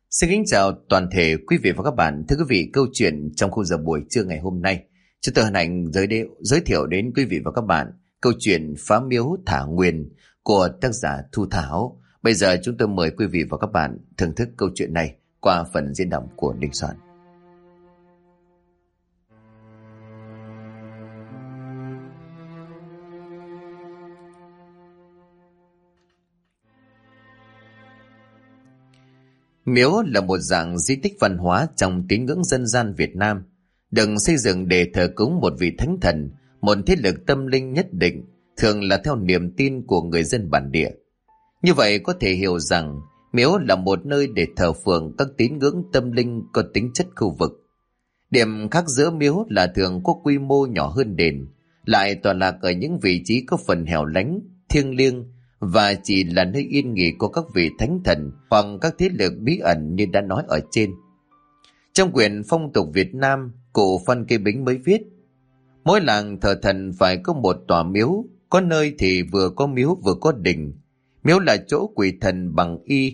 Xin kính chào toàn thể quý vị và các bạn. Thưa quý vị, câu chuyện trong khung giờ buổi trưa ngày hôm nay, chúng tôi hân hạnh giới thiệu đến quý vị và các bạn câu chuyện Phá Miếu Thả Nguyền của tác giả Thu Thảo. Bây giờ chúng tôi mời quý vị và các bạn thưởng thức câu chuyện này qua phần diễn đọc của Đình Soạn. Miếu là một dạng di tích văn hóa trong tín ngưỡng dân gian Việt Nam, được xây dựng để thờ cúng một vị thánh thần, một thế lực tâm linh nhất định, thường là theo niềm tin của người dân bản địa. Như vậy có thể hiểu rằng miếu là một nơi để thờ phượng các tín ngưỡng tâm linh có tính chất khu vực. Điểm khác giữa miếu là thường có quy mô nhỏ hơn đền, lại tọa lạc ở những vị trí có phần hẻo lánh, thiêng liêng, và chỉ là nơi yên nghỉ của các vị thánh thần hoặc các thế lực bí ẩn như đã nói ở trên. Trong quyển Phong tục Việt Nam, cụ Phan Kế Bính mới viết: mỗi làng thờ thần phải có một tòa miếu, có nơi thì vừa có miếu vừa có đình. Miếu là chỗ quỳ thần bằng y,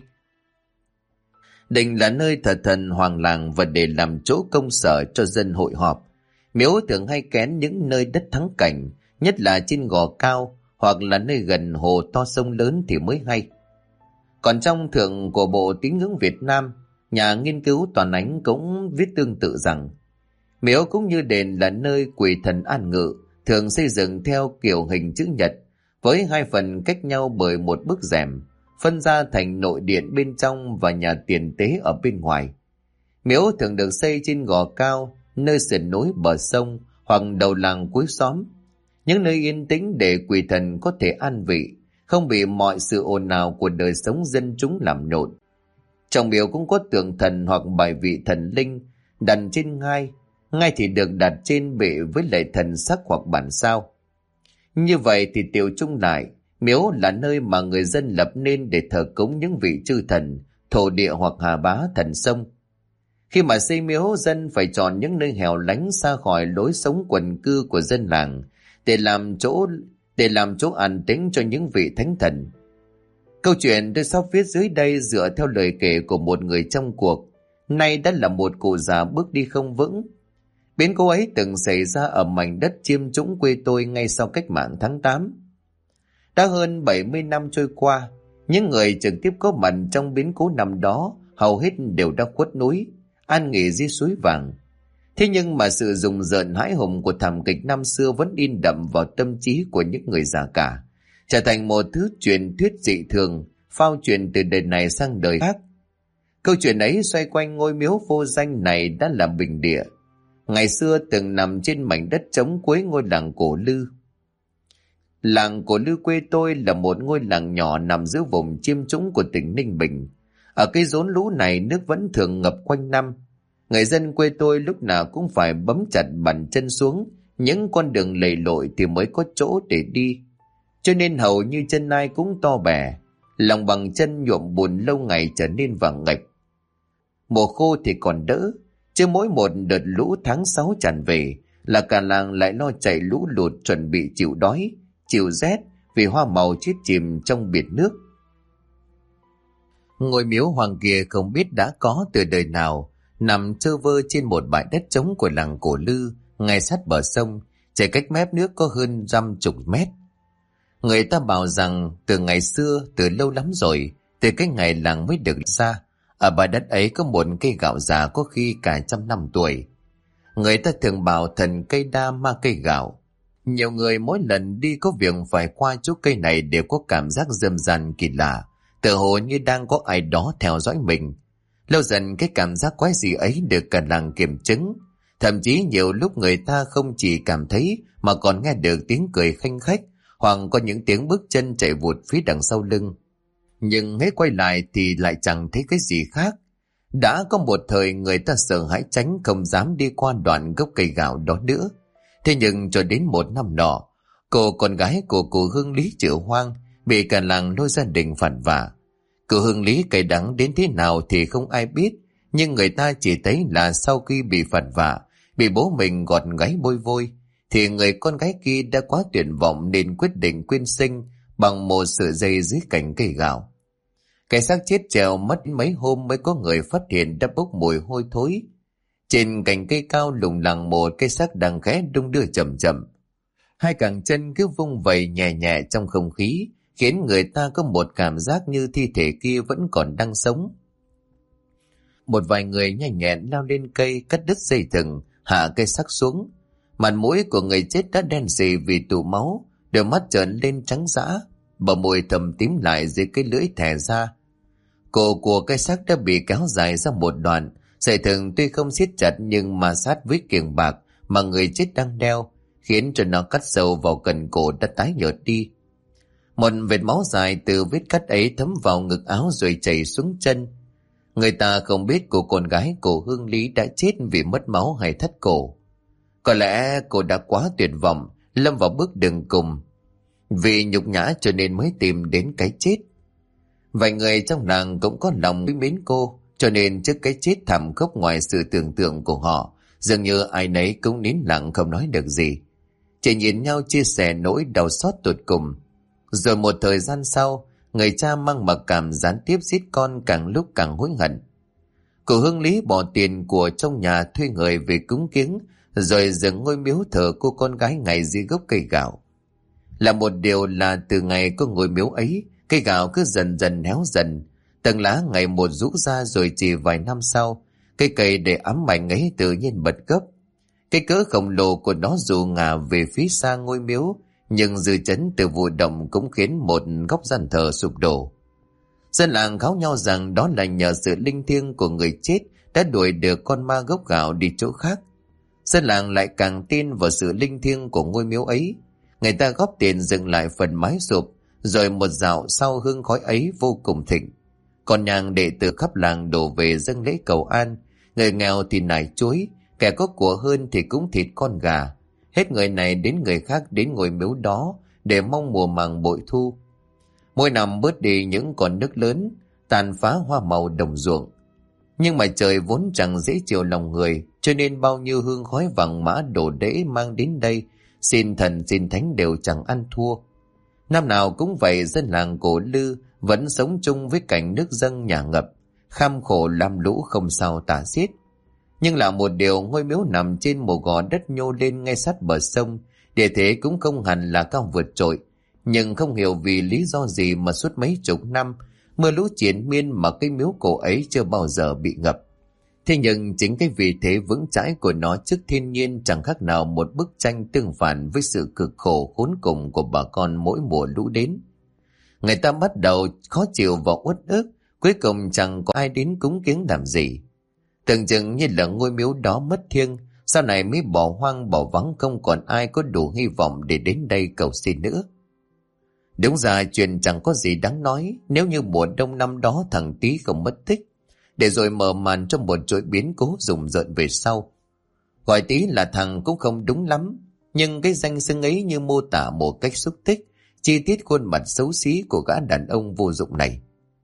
đình là nơi thờ thần hoàng làng và để làm chỗ công sở cho dân hội họp. Miếu thường hay kén những nơi đất thắng cảnh, nhất là trên gò cao hoặc là nơi gần hồ to sông lớn thì mới hay. Còn trong Thượng của Bộ Tín ngưỡng Việt Nam, nhà nghiên cứu Toàn Ánh cũng viết tương tự rằng miếu cũng như đền là nơi quỳ thần an ngự, thường xây dựng theo kiểu hình chữ nhật, với hai phần cách nhau bởi một bức rèm, phân ra thành nội điện bên trong và nhà tiền tế ở bên ngoài. Miếu thường được xây trên gò cao, nơi sườn núi bờ sông hoặc đầu làng cuối xóm, những nơi yên tĩnh để quỳ thần có thể an vị, không bị mọi sự ồn ào của đời sống dân chúng làm nhộn. Trong miếu cũng có tượng thần hoặc bài vị thần linh đặt trên ngai, ngai thì được đặt trên bệ với lệ thần sắc hoặc bản sao. Như vậy thì tiểu chung lại, miếu là nơi mà người dân lập nên để thờ cúng những vị chư thần, thổ địa hoặc hà bá thần sông. Khi mà xây miếu, dân phải chọn những nơi hẻo lánh xa khỏi lối sống quần cư của dân làng để làm chỗ an tĩnh cho những vị thánh thần. Câu chuyện tôi sắp viết dưới đây dựa theo lời kể của một người trong cuộc, nay đã là một cụ già bước đi không vững. Biến cố ấy từng xảy ra ở mảnh đất chiêm trũng quê tôi ngay sau cách mạng tháng 8. Đã hơn 70 năm trôi qua, những người trực tiếp có mặt trong biến cố năm đó hầu hết đều đã khuất núi, an nghỉ dưới suối vàng. Thế nhưng mà sự rùng rợn hãi hùng của thảm kịch năm xưa vẫn in đậm vào tâm trí của những người già cả, trở thành một thứ truyền thuyết dị thường, phao truyền từ đời này sang đời khác. Câu chuyện ấy xoay quanh ngôi miếu vô danh này đã là bình địa, ngày xưa từng nằm trên mảnh đất trống cuối ngôi làng Cổ Lư. Làng Cổ Lư quê tôi là một ngôi làng nhỏ nằm giữa vùng chiêm trũng của tỉnh Ninh Bình. Ở cái rốn lũ này nước vẫn thường ngập quanh năm. Người dân quê tôi lúc nào cũng phải bấm chặt bàn chân xuống những con đường lầy lội thì mới có chỗ để đi, cho nên hầu như chân ai cũng to bè, lòng bằng chân nhuộm bùn lâu ngày trở nên vàng ngạch. Mùa khô thì còn đỡ, chứ mỗi một đợt lũ tháng 6 tràn về là cả làng lại lo chạy lũ lụt, chuẩn bị chịu đói, chịu rét vì hoa màu chết chìm trong biển nước. Ngôi miếu hoang kia không biết đã có từ đời nào, nằm trơ vơ trên một bãi đất trống của làng Cổ Lư, ngay sát bờ sông, chỉ cách mép nước có hơn 50 mét. Người ta bảo rằng từ ngày xưa, từ lâu lắm rồi, từ cái ngày làng mới được ra, ở bãi đất ấy có một cây gạo già có khi cả 100 năm tuổi. Người ta thường bảo thần cây đa ma cây gạo. Nhiều người mỗi lần đi có việc phải qua chỗ cây này đều có cảm giác râm ran kỳ lạ, tựa hồ như đang có ai đó theo dõi mình. Lâu dần cái cảm giác quái dị ấy được cả làng kiểm chứng. Thậm chí nhiều lúc người ta không chỉ cảm thấy mà còn nghe được tiếng cười khanh khách, hoặc có những tiếng bước chân chạy vụt phía đằng sau lưng. Nhưng hết quay lại thì lại chẳng thấy cái gì khác. Đã có một thời người ta sợ hãi tránh, không dám đi qua đoạn gốc cây gạo đó nữa. Thế nhưng cho đến một năm nọ, cô con gái của cụ Hương Lý Triệu Hoang bị cả làng lôi gia đình phản vả. Cụ Hương Lý cay đắng đến thế nào thì không ai biết, nhưng người ta chỉ thấy là sau khi bị phản vả, bị bố mình gọt gáy bôi vôi, thì người con gái kia đã quá tuyệt vọng nên quyết định quyên sinh bằng một sợi dây dưới cành cây gạo. Cái xác chết treo mất mấy hôm mới có người phát hiện đã bốc mùi hôi thối. Trên cành cây cao lủng lẳng một cái xác đang khẽ đung đưa chậm chậm. Hai cẳng chân cứ vung vẩy nhẹ nhẹ trong không khí, khiến người ta có một cảm giác như thi thể kia vẫn còn đang sống. Một vài người nhanh nhẹn lao lên cây, cắt đứt dây thừng, hạ cây xác xuống. Mặt mũi của người chết đã đen sì vì tụ máu, đôi mắt trợn lên trắng dã, bờ môi thầm tím lại dưới cái lưỡi thè ra. Cổ của cái xác đã bị kéo dài ra một đoạn, sợi thừng tuy không siết chặt nhưng mà sát với kiềng bạc mà người chết đang đeo, khiến cho nó cắt sâu vào cần cổ đã tái nhợt đi. Một vệt máu dài từ vết cắt ấy thấm vào ngực áo rồi chảy xuống chân. Người ta không biết cô con gái của Hương Lý đã chết vì mất máu hay thắt cổ. Có lẽ cô đã quá tuyệt vọng, lâm vào bước đường cùng. Vì nhục nhã cho nên mới tìm đến cái chết. Vài người trong làng cũng có lòng quý mến cô, cho nên trước cái chết thảm khốc ngoài sự tưởng tượng của họ, dường như ai nấy cũng nín lặng không nói được gì. Chỉ nhìn nhau chia sẻ nỗi đau xót tột cùng. Rồi một thời gian sau, người cha mang mặc cảm gián tiếp giết con càng lúc càng hối hận. Cụ Hương Lý bỏ tiền của trong nhà thuê người về cúng kiếng, rồi dựng ngôi miếu thờ cô con gái ngay dưới gốc cây gạo. Là một điều là từ ngày có ngôi miếu ấy, cây gạo cứ dần dần héo dần, tầng lá ngày một rũ ra, rồi chỉ vài năm sau, cây cầy để ám ảnh ấy tự nhiên bật gốc. Cái cỡ khổng lồ của nó dù ngả về phía xa ngôi miếu, nhưng dư chấn từ vụ động cũng khiến một góc gian thờ sụp đổ. Dân làng kháo nhau rằng đó là nhờ sự linh thiêng của người chết đã đuổi được con ma gốc gạo đi chỗ khác. Dân làng lại càng tin vào sự linh thiêng của ngôi miếu ấy. Người ta góp tiền dựng lại phần mái sụp, rồi một dạo sau hương khói ấy vô cùng thịnh. Còn nhang đệ tử khắp làng đổ về dâng lễ cầu an, người nghèo thì nải chuối, kẻ có của hơn thì cũng thịt con gà. Hết người này đến người khác đến ngôi miếu đó để mong mùa màng bội thu. Mỗi năm bớt đi những con nước lớn, tàn phá hoa màu đồng ruộng. Nhưng mà trời vốn chẳng dễ chịu lòng người, cho nên bao nhiêu hương khói vàng mã đổ đễ mang đến đây, xin thần xin thánh đều chẳng ăn thua. Năm nào cũng vậy, dân làng Cổ Lư vẫn sống chung với cảnh nước dâng nhà ngập, kham khổ lam lũ không sao tả xiết. Nhưng là một điều, ngôi miếu nằm trên một gò đất nhô lên ngay sát bờ sông, địa thế cũng không hẳn là cao vượt trội, nhưng không hiểu vì lý do gì mà suốt mấy chục năm mưa lũ triền miên mà cái miếu cổ ấy chưa bao giờ bị ngập. Thế nhưng chính cái vị thế vững chãi của nó trước thiên nhiên chẳng khác nào một bức tranh tương phản với sự cực khổ khốn cùng của bà con mỗi mùa lũ đến. Người ta bắt đầu khó chịu và uất ức, cuối cùng chẳng có ai đến cúng kiếng làm gì. Tưởng chừng như là ngôi miếu đó mất thiêng, sau này mới bỏ hoang bỏ vắng, không còn ai có đủ hy vọng để đến đây cầu xin nữa. Đúng ra chuyện chẳng có gì đáng nói nếu như mùa đông năm đó thằng Tý không mất tích, để rồi mở màn cho một chuỗi biến cố rùng rợn về sau. Gọi Tý là thằng cũng không đúng lắm, nhưng cái danh xưng ấy như mô tả một cách xúc tích chi tiết khuôn mặt xấu xí của gã đàn ông vô dụng này.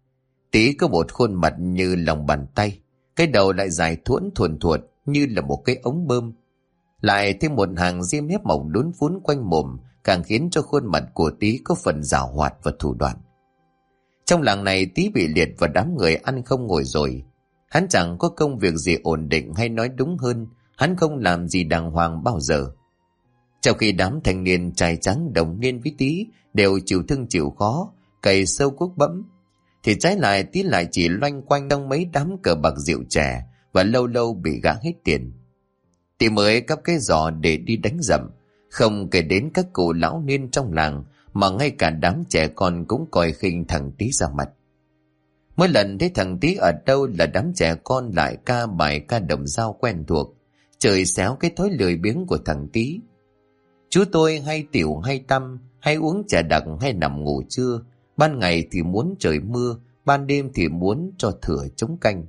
Tý có một khuôn mặt như lòng bàn tay, cái đầu lại dài thuẫn thuần thuột như là một cái ống bơm, lại thêm một hàng ria mép mỏng đốn phún quanh mồm, càng khiến cho khuôn mặt của Tý có phần giảo hoạt và thủ đoạn. Trong làng này Tý bị liệt và đám người ăn không ngồi rồi. Hắn chẳng có công việc gì ổn định, hay nói đúng hơn, hắn không làm gì đàng hoàng bao giờ. Trong khi đám thanh niên trai trắng đồng niên với Tý đều chịu thương chịu khó, cày sâu cuốc bẫm, thì trái lại Tý lại chỉ loanh quanh trong mấy đám cờ bạc rượu chè và lâu lâu bị gã hết tiền. Tý mới cắp cái giỏ để đi đánh dậm, không kể đến các cụ lão niên trong làng, mà ngay cả đám trẻ con cũng coi khinh thằng Tý ra mặt. Mỗi lần thấy thằng Tý ở đâu là đám trẻ con lại ca bài ca đồng dao quen thuộc, trời xéo cái thói lười biếng của thằng Tý. Chú tôi hay tiểu hay tăm, hay uống trà đặc hay nằm ngủ trưa, ban ngày thì muốn trời mưa, ban đêm thì muốn cho thửa trống canh.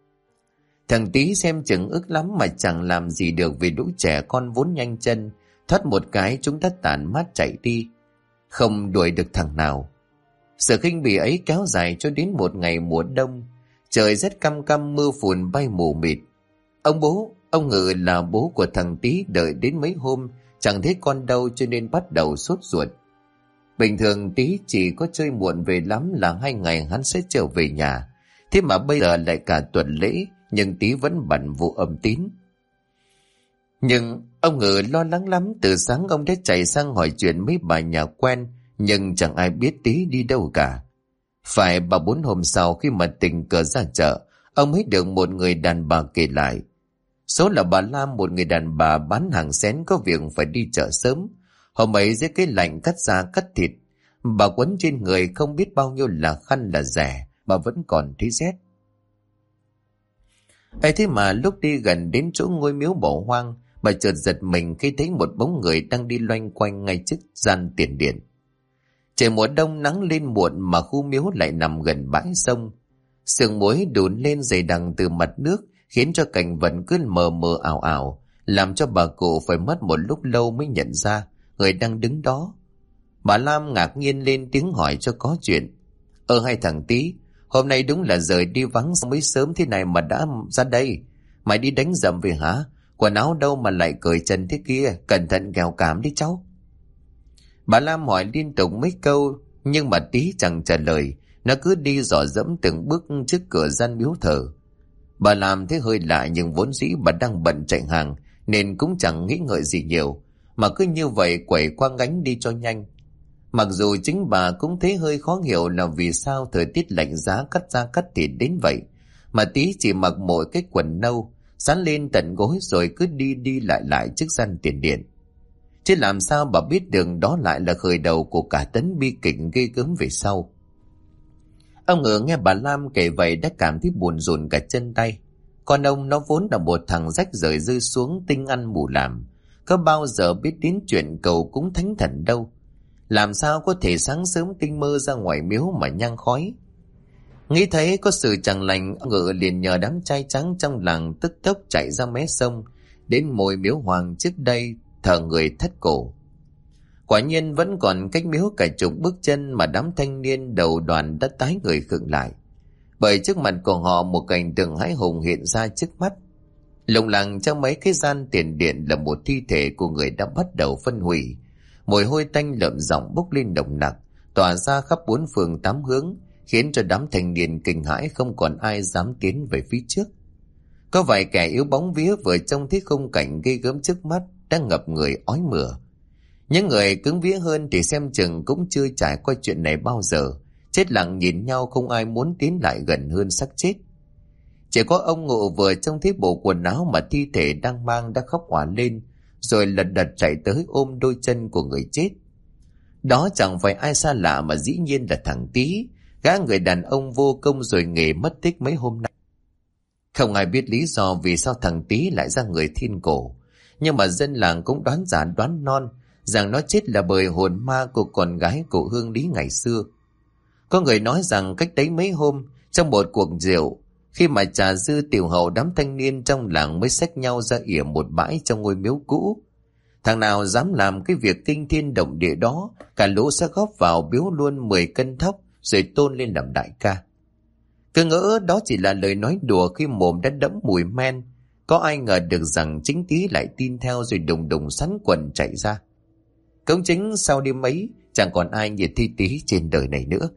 Thằng Tý xem chừng ức lắm mà chẳng làm gì được vì lũ trẻ con vốn nhanh chân, thoát một cái chúng ta tản mát chạy đi, không đuổi được thằng nào. Sự khinh bỉ ấy kéo dài cho đến một ngày mùa đông, trời rất căm căm, mưa phùn bay mù mịt. Ông Ngự là bố của thằng Tý đợi đến mấy hôm chẳng thấy con đâu, cho nên bắt đầu sốt ruột. Bình thường Tí chỉ có chơi muộn về lắm là 2 ngày hắn sẽ trở về nhà. Thế mà bây giờ lại cả tuần lễ, nhưng Tí vẫn bận vụ âm tín. Nhưng ông Ngự lo lắng lắm, từ sáng ông đã chạy sang hỏi chuyện mấy bà nhà quen, nhưng chẳng ai biết Tí đi đâu cả. Phải 3-4 hôm sau khi mà tình cờ ra chợ, ông mới được một người đàn bà kể lại. Số là bà Lam, một người đàn bà bán hàng xén có việc phải đi chợ sớm. Hôm ấy dưới cái lạnh cắt da cắt thịt, bà quấn trên người không biết bao nhiêu là khăn là rẻ mà vẫn còn thấy rét. Ấy thế mà lúc đi gần đến chỗ ngôi miếu bỏ hoang, bà chợt giật mình khi thấy một bóng người đang đi loanh quanh ngay trước gian tiền điện. Trời mùa đông nắng lên muộn mà khu miếu lại nằm gần bãi sông. Sương muối đùn lên dày đặc từ mặt nước khiến cho cảnh vật cứ mờ mờ ảo ảo, làm cho bà cụ phải mất một lúc lâu mới nhận ra người đang đứng đó. Bà Lam ngạc nhiên lên tiếng hỏi cho có chuyện. Hay thằng Tí, hôm nay đúng là rời đi vắng mới sớm thế này mà đã ra đây. Mày đi đánh rầm về hả? Quần áo đâu mà lại cởi trần thế kia, cẩn thận kẻo cảm đi cháu. Bà Lam hỏi liên tục mấy câu, nhưng mà Tí chẳng trả lời, nó cứ đi dò dẫm từng bước trước cửa gian miếu thờ. Bà làm thế hơi lạ, nhưng vốn dĩ bà đang bận chạy hàng nên cũng chẳng nghĩ ngợi gì nhiều, mà cứ như vậy quẩy qua ngánh đi cho nhanh. Mặc dù chính bà cũng thấy hơi khó hiểu là vì sao thời tiết lạnh giá cắt da cắt thịt đến vậy mà Tí chỉ mặc mỗi cái quần nâu sắn lên tận gối rồi cứ đi đi lại lại trước gian tiền điện. Chứ làm sao bà biết được đó lại là khởi đầu của cả tấn bi kịch ghê gớm về sau. Ông Ngự nghe bà Lam kể vậy đã cảm thấy buồn rùn cả chân tay. Con ông nó vốn là một thằng rách rời rơi xuống tinh ăn mù làm, có bao giờ biết đến chuyện cầu cúng thánh thần đâu. Làm sao có thể sáng sớm tinh mơ ra ngoài miếu mà nhang khói. Nghĩ thấy có sự chẳng lành, ông Ngự liền nhờ đám trai trắng trong làng tức tốc chạy ra mé sông đến mồi miếu hoàng trước đây thờ người thất cổ. Quả nhiên vẫn còn cách miếu cả chục bước chân mà đám thanh niên đầu đoàn đã tái người khựng lại, bởi trước mặt của họ một cảnh tượng hãi hùng hiện ra trước mắt. Lồng lẳng trong mấy cái gian tiền điện là một thi thể của người đã bắt đầu phân hủy. Mùi hôi tanh lợm giọng bốc lên nồng nặc, tỏa ra khắp 4 phương 8 hướng, khiến cho đám thanh niên kinh hãi không còn ai dám tiến về phía trước. Có vài kẻ yếu bóng vía vừa trông thấy khung cảnh ghê gớm trước mắt đang ngập người ói mửa. Những người cứng vía hơn thì xem chừng cũng chưa trải qua chuyện này bao giờ, chết lặng nhìn nhau không ai muốn tiến lại gần hơn xác chết. Chỉ có ông Ngộ vừa trông thấy bộ quần áo mà thi thể đang mang đã khóc òa lên, rồi lật đật chạy tới ôm đôi chân của người chết. Đó chẳng phải ai xa lạ mà dĩ nhiên là thằng Tí, gã người đàn ông vô công rồi nghề mất tích mấy hôm nay. Không ai biết lý do vì sao thằng Tí lại ra người thiên cổ, nhưng mà dân làng cũng đoán giả đoán non rằng nó chết là bởi hồn ma của con gái của Hương Lý ngày xưa. Có người nói rằng cách đấy mấy hôm, trong một cuộc rượu, khi mà trà dư tiểu hậu, đám thanh niên trong làng mới xách nhau ra ỉa một bãi trong ngôi miếu cũ. Thằng nào dám làm cái việc kinh thiên động địa đó, cả lũ sẽ góp vào biếu luôn 10 cân thóc rồi tôn lên làm đại ca. Cứ ngỡ đó chỉ là lời nói đùa khi mồm đã đẫm mùi men, có ai ngờ được rằng chính Tí lại tin theo rồi đùng đùng sắn quần chạy ra. Công chính sau đêm ấy chẳng còn ai như thi Tí trên đời này nữa.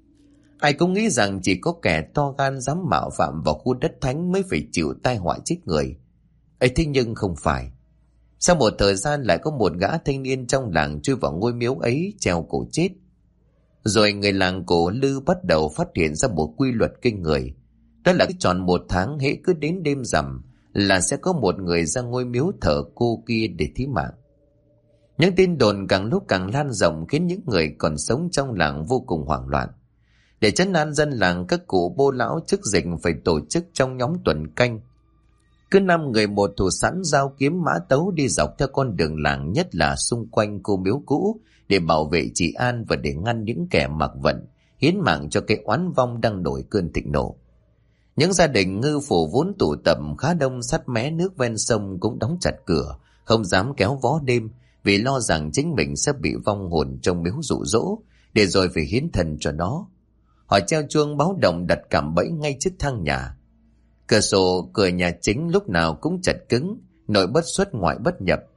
Ai cũng nghĩ rằng chỉ có kẻ to gan dám mạo phạm vào khu đất thánh mới phải chịu tai họa chết người. Ấy thế nhưng không phải. Sau một thời gian lại có một gã thanh niên trong làng chui vào ngôi miếu ấy treo cổ chết. Rồi người làng Cổ Lư bắt đầu phát hiện ra một quy luật kinh người. Đó là tròn 1 tháng hễ cứ đến đêm rằm là sẽ có một người ra ngôi miếu thờ cô kia để thí mạng. Những tin đồn càng lúc càng lan rộng khiến những người còn sống trong làng vô cùng hoảng loạn. Để trấn an dân làng, các cụ bô lão chức dịch phải tổ chức trong nhóm tuần canh. Cứ 5 người một thủ sẵn dao kiếm mã tấu đi dọc theo con đường làng, nhất là xung quanh cô miếu cũ, để bảo vệ trị an và để ngăn những kẻ mặc vận hiến mạng cho cái oán vong đang nổi cơn thịnh nộ. Những gia đình ngư phủ vốn tụ tập khá đông sát mé nước ven sông cũng đóng chặt cửa, không dám kéo vó đêm vì lo rằng chính mình sẽ bị vong hồn trong miếu dụ dỗ, để rồi phải hiến thần cho nó. Họ treo chuông báo động đặt cạm bẫy ngay trước thang nhà. Cửa sổ cửa nhà chính lúc nào cũng chật cứng, nội bất xuất ngoại bất nhập.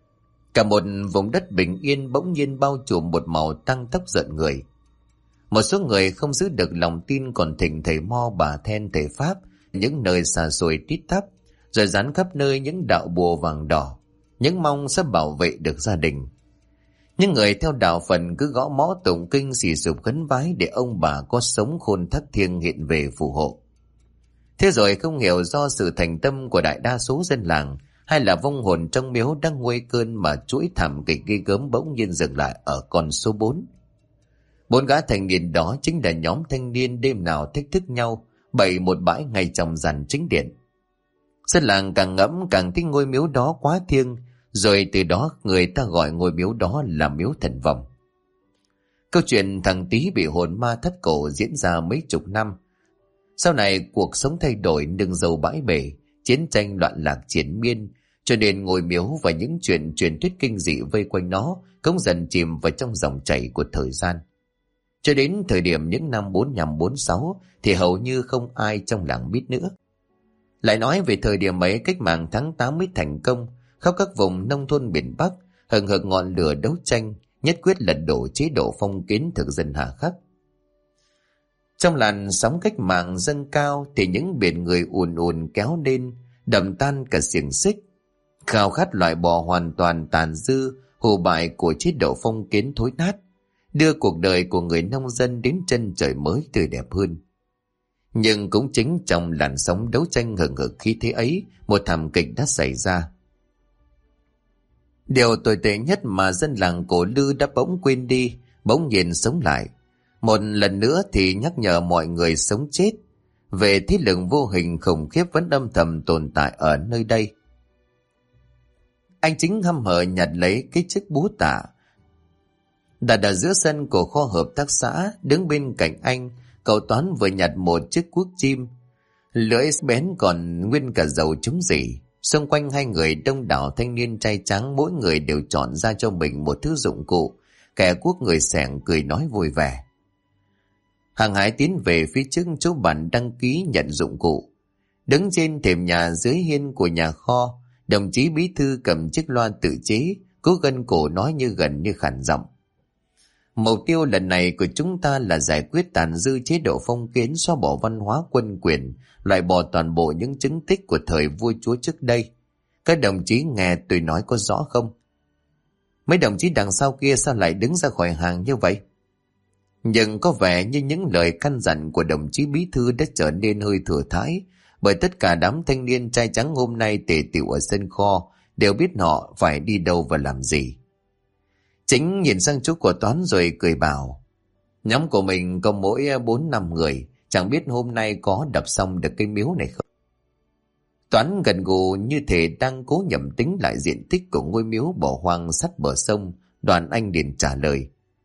Cả một vùng đất bình yên bỗng nhiên bao trùm một màu tăng tóc rợn người. Một số người không giữ được lòng tin còn thỉnh thầy mo bà then thầy pháp những nơi xa xôi tít tắp, rồi dán khắp nơi những đạo bùa vàng đỏ, những mong sẽ bảo vệ được gia đình. Những người theo đạo Phật cứ gõ mõ tụng kinh xì sụp khấn vái để ông bà có sống khôn thác thiêng hiện về phù hộ. Thế rồi không hiểu do sự thành tâm của đại đa số dân làng hay là vong hồn trong miếu đang nguôi cơn mà chuỗi thảm kịch ghê gớm bỗng nhiên dừng lại ở con số 4. 4 gã thanh niên đó chính là nhóm thanh niên đêm nào thách thức nhau bày một bãi ngay trong dàn chính điện. Dân làng càng ngẫm càng thích ngôi miếu đó quá thiêng, rồi từ đó người ta gọi ngôi miếu đó là miếu thần vong. Câu chuyện thằng Tý bị hồn ma thất cổ diễn ra mấy chục năm. Sau này cuộc sống thay đổi, nương dâu bãi bể, chiến tranh loạn lạc triển miên, cho nên ngôi miếu và những chuyện truyền thuyết kinh dị vây quanh nó cũng dần chìm vào trong dòng chảy của thời gian. Cho đến thời điểm những năm 45-46 thì hầu như không ai trong làng biết nữa. Lại nói về thời điểm ấy, cách mạng tháng 8 mới thành công, khắp các vùng nông thôn miền Bắc hừng hực ngọn lửa đấu tranh, nhất quyết lật đổ chế độ phong kiến thực dân hà khắc. Trong làn sóng cách mạng dâng cao thì những biển người ùn ùn kéo lên, đập tan cả xiềng xích, khao khát loại bỏ hoàn toàn tàn dư hù bại của chế độ phong kiến thối nát, đưa cuộc đời của người nông dân đến chân trời mới tươi đẹp hơn. Nhưng cũng chính trong làn sóng đấu tranh hừng hực khí thế ấy, một thảm kịch đã xảy ra. Điều tồi tệ nhất mà dân làng Cổ Lư đã bỗng quên đi, bỗng nhiên sống lại. Một lần nữa thì nhắc nhở mọi người sống chết về thế lực vô hình khủng khiếp vẫn âm thầm tồn tại ở nơi đây. Anh Chính hăm hở nhặt lấy cái chiếc búa tạ đặt ở giữa sân của kho hợp tác xã. Đứng bên cạnh anh, cậu Toán vừa nhặt một chiếc cuốc chim, lưỡi bén còn nguyên cả dầu trúng rỉ. Xung quanh hai người đông đảo thanh niên trai tráng, mỗi người đều chọn ra cho mình một thứ dụng cụ. Kẻ cuốc người xẻng cười nói vui vẻ, hàng hái tiến về phía trước chỗ bàn đăng ký nhận dụng cụ. Đứng trên thềm nhà dưới hiên của nhà kho, đồng chí bí thư cầm chiếc loa tự chế, cố gân cổ nói như gần như khản giọng. Mục tiêu lần này của chúng ta là giải quyết tàn dư chế độ phong kiến, xóa bỏ văn hóa quân quyền, loại bỏ toàn bộ những chứng tích của thời vua chúa trước đây. Các đồng chí nghe tôi nói có rõ không? Mấy đồng chí đằng sau kia sao lại đứng ra khỏi hàng như vậy? Nhưng có vẻ như những lời căn dặn của đồng chí bí thư đã trở nên hơi thừa thãi, bởi tất cả đám thanh niên trai trắng hôm nay tề tựu ở sân kho đều biết họ phải đi đâu và làm gì. Chính nhìn sang chú của Toán rồi cười bảo, nhóm của mình có mỗi 4-5 người, chẳng biết hôm nay có đập xong được cái miếu này không? Toán gần gù như thể đang cố nhẩm tính lại diện tích của ngôi miếu bỏ hoang sát bờ sông. Đoàn Anh liền trả lời,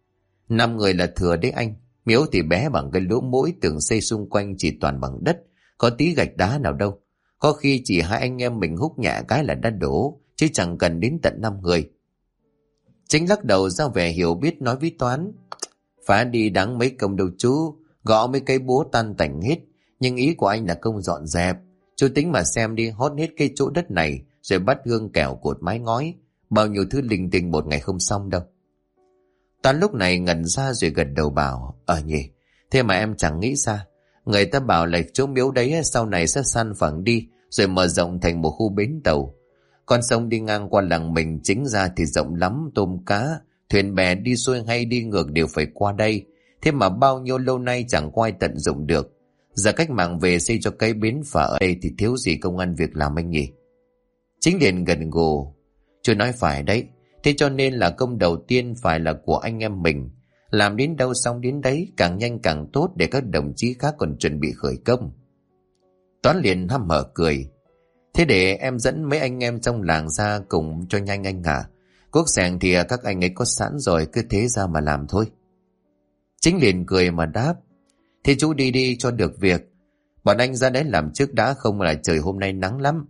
5 người là thừa đấy anh. Miếu thì bé bằng cái lỗ mũi, tường xây xung quanh chỉ toàn bằng đất, có tí gạch đá nào đâu. Có khi chỉ hai anh em mình húc nhẹ cái là đã đổ, chứ chẳng cần đến tận 5 người. Chính lắc đầu ra vẻ hiểu biết nói với Toán, phá đi đáng mấy công đâu chú, gõ mấy cây búa tan tành hết, nhưng ý của anh là công dọn dẹp. Chú tính mà xem đi, hót hết cái chỗ đất này rồi bắt gương kẻo cột mái ngói, bao nhiêu thứ linh tinh một ngày không xong đâu. Toán lúc này ngẩn ra rồi gật đầu bảo, nhỉ, thế mà em chẳng nghĩ ra. Người ta bảo là chỗ miếu đấy sau này sẽ san phẳng đi rồi mở rộng thành một khu bến tàu. Con sông đi ngang qua làng mình chính ra thì rộng lắm, tôm cá, thuyền bè đi xuôi hay đi ngược đều phải qua đây. Thế mà bao nhiêu lâu nay chẳng có ai tận dụng được. Giờ cách mạng về xây cho cái bến phà ở đây thì thiếu gì công ăn việc làm anh nhỉ? Chính liền gần gù, chú nói phải đấy. Thế cho nên là công đầu tiên phải là của anh em mình. Làm đến đâu xong đến đấy, càng nhanh càng tốt để các đồng chí khác còn chuẩn bị khởi công. Toán liền hăm hở cười, thế để em dẫn mấy anh em trong làng ra cùng cho nhanh anh à. Cuốc xẻng thì các anh ấy có sẵn rồi, cứ thế ra mà làm thôi. Chính liền cười mà đáp, thế chú đi đi cho được việc. Bọn anh ra đấy làm trước đã, không là trời hôm nay nắng lắm.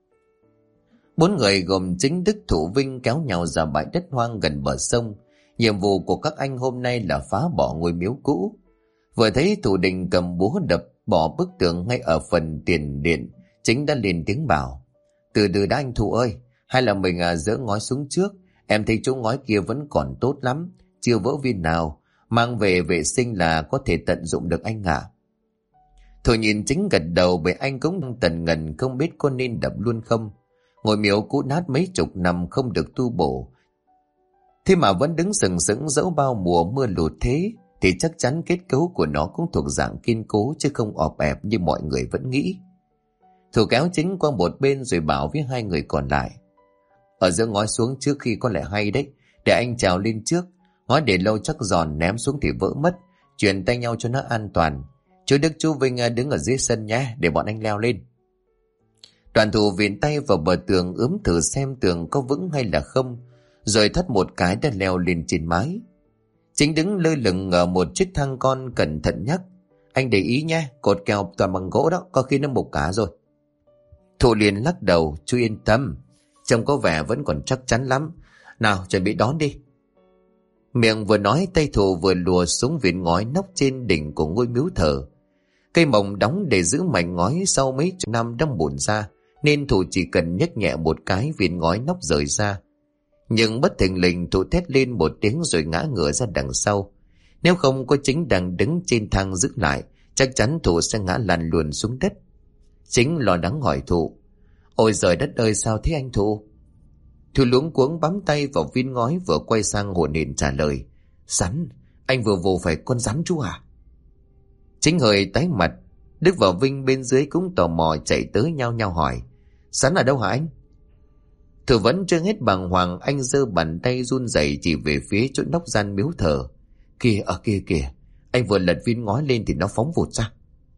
4 người gồm Chính, Đức, Thủ, Vinh kéo nhau ra bãi đất hoang gần bờ sông. Nhiệm vụ của các anh hôm nay là phá bỏ ngôi miếu cũ. Vừa thấy Thủ Đình cầm búa đập bỏ bức tường ngay ở phần tiền điện, Chính đã lên tiếng bảo, từ từ đã anh Thủ ơi, hay là mình dỡ ngói xuống trước, Em thấy chỗ ngói kia vẫn còn tốt lắm, chưa vỡ viên nào, mang về vệ sinh là có thể tận dụng được anh ạ. Thôi nhìn Chính gật đầu, bởi anh cũng tần ngần không biết có nên đập luôn không. Ngôi miếu cũ nát mấy chục năm không được tu bổ, thế mà vẫn đứng sừng sững dẫu bao mùa mưa lụt thế, thì chắc chắn kết cấu của nó cũng thuộc dạng kiên cố chứ không ọp ẹp như mọi người vẫn nghĩ. Thủ kéo Chính qua một bên rồi bảo với hai người còn lại: ở giữa ngói xuống trước khi có lẽ hay đấy, để anh trèo lên trước, ngói để lâu chắc giòn, ném xuống thì vỡ mất, chuyển tay nhau cho nó an toàn. Chú Đức chú Vinh đứng ở dưới sân nhé, để bọn anh leo lên. Đoàn thủ viện tay vào bờ tường ướm thử xem tường có vững hay là không, rồi thắt một cái đã leo lên trên mái. Chính đứng lơ lửng ở một chiếc thang con cẩn thận nhắc: anh để ý nhé, cột kèo toàn bằng gỗ đó, có khi nó mục cả rồi. Thủ liền lắc đầu: chú yên tâm, trông có vẻ vẫn còn chắc chắn lắm. Nào chuẩn bị đón đi. Miệng vừa nói, tay Thủ vừa lùa xuống viện ngói nóc trên đỉnh của ngôi miếu thờ. Cây mồng đóng để giữ mảnh ngói sau mấy chục năm đã mủn ra, nên Thủ chỉ cần nhấc nhẹ một cái, viện ngói nóc rời ra. Nhưng bất thình lình Thủ thét lên một tiếng rồi ngã ngửa ra đằng sau. Nếu không có Chính đang đứng trên thang giữ lại, chắc chắn Thủ sẽ ngã lăn luồn xuống đất. Chính lo lắng hỏi Thủ: ôi giời đất ơi, sao thế anh Thủ? Thủ luống cuống bám tay vào viên ngói, vừa quay sang hồn hển trả lời: rắn, anh vừa vồ phải con rắn chú à? Chính hơi tái mặt. Đức và Vinh bên dưới cũng tò mò chạy tới nhau nhau hỏi: rắn ở đâu hả anh? Thủ vẫn chưa hết bàng hoàng, anh giơ bàn tay run rẩy chỉ về phía chỗ nóc gian miếu thờ. Kìa, ở kia kìa, anh vừa lật viên ngói lên thì nó phóng vụt ra.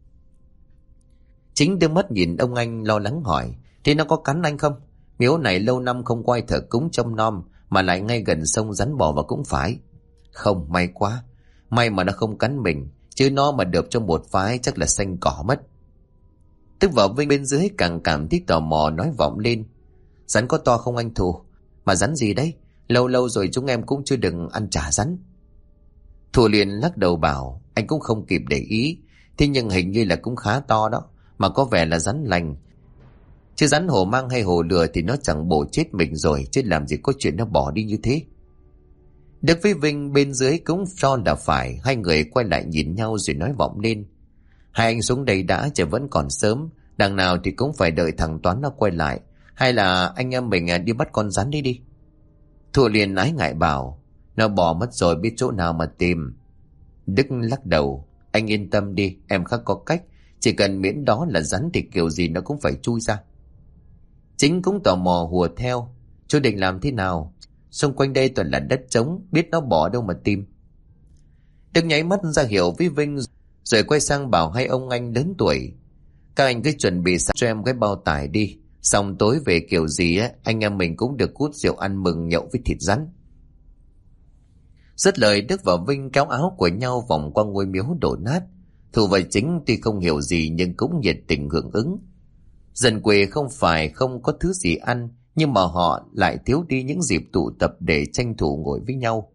Chính đưa mắt nhìn ông anh lo lắng hỏi: thế nó có cắn anh không? Miếu này lâu năm không quay thờ cúng trông nom, mà lại ngay gần sông, rắn bò vào cũng phải. Không, may quá, may mà nó không cắn mình, chứ nó mà đợp cho một phái chắc là xanh cỏ mất. Tức vào Vinh bên dưới càng cảm thấy tò mò nói vọng lên: rắn có to không anh Thủ? Mà rắn gì đấy? Lâu lâu rồi chúng em cũng chưa đừng ăn chả rắn. Thủ liền lắc đầu bảo: anh cũng không kịp để ý, thế nhưng hình như là cũng khá to đó, mà có vẻ là rắn lành. Chứ rắn hổ mang hay hổ lừa thì nó chẳng bổ chết mình rồi, chứ làm gì có chuyện nó bỏ đi như thế. Đức với Vinh bên dưới cũng cho là phải, hai người quay lại nhìn nhau rồi nói vọng lên: hai anh xuống đây đã, trời vẫn còn sớm, đằng nào thì cũng phải đợi thằng Toán nó quay lại, hay là anh em mình đi bắt con rắn đi đi. Thủ liền ái ngại bảo: nó bỏ mất rồi, biết chỗ nào mà tìm. Đức lắc đầu: anh yên tâm đi, em khắc có cách, chỉ cần miễn đó là rắn thì kiểu gì nó cũng phải chui ra. Chính cũng tò mò hùa theo: chú định làm thế nào? Xung quanh đây toàn là đất trống, biết nó bỏ đâu mà tìm. Đức nháy mắt ra hiệu với Vinh, rồi quay sang bảo hai ông anh lớn tuổi: các anh cứ chuẩn bị sẵn cho em cái bao tải đi, xong tối về kiểu gì anh em mình cũng được hút rượu ăn mừng nhậu với thịt rắn. Dứt lời, Đức và Vinh kéo áo của nhau vòng qua ngôi miếu đổ nát. Thủ và Chính tuy không hiểu gì nhưng cũng nhiệt tình hưởng ứng. Dân quê không phải không có thứ gì ăn, nhưng mà họ lại thiếu đi những dịp tụ tập để tranh thủ ngồi với nhau.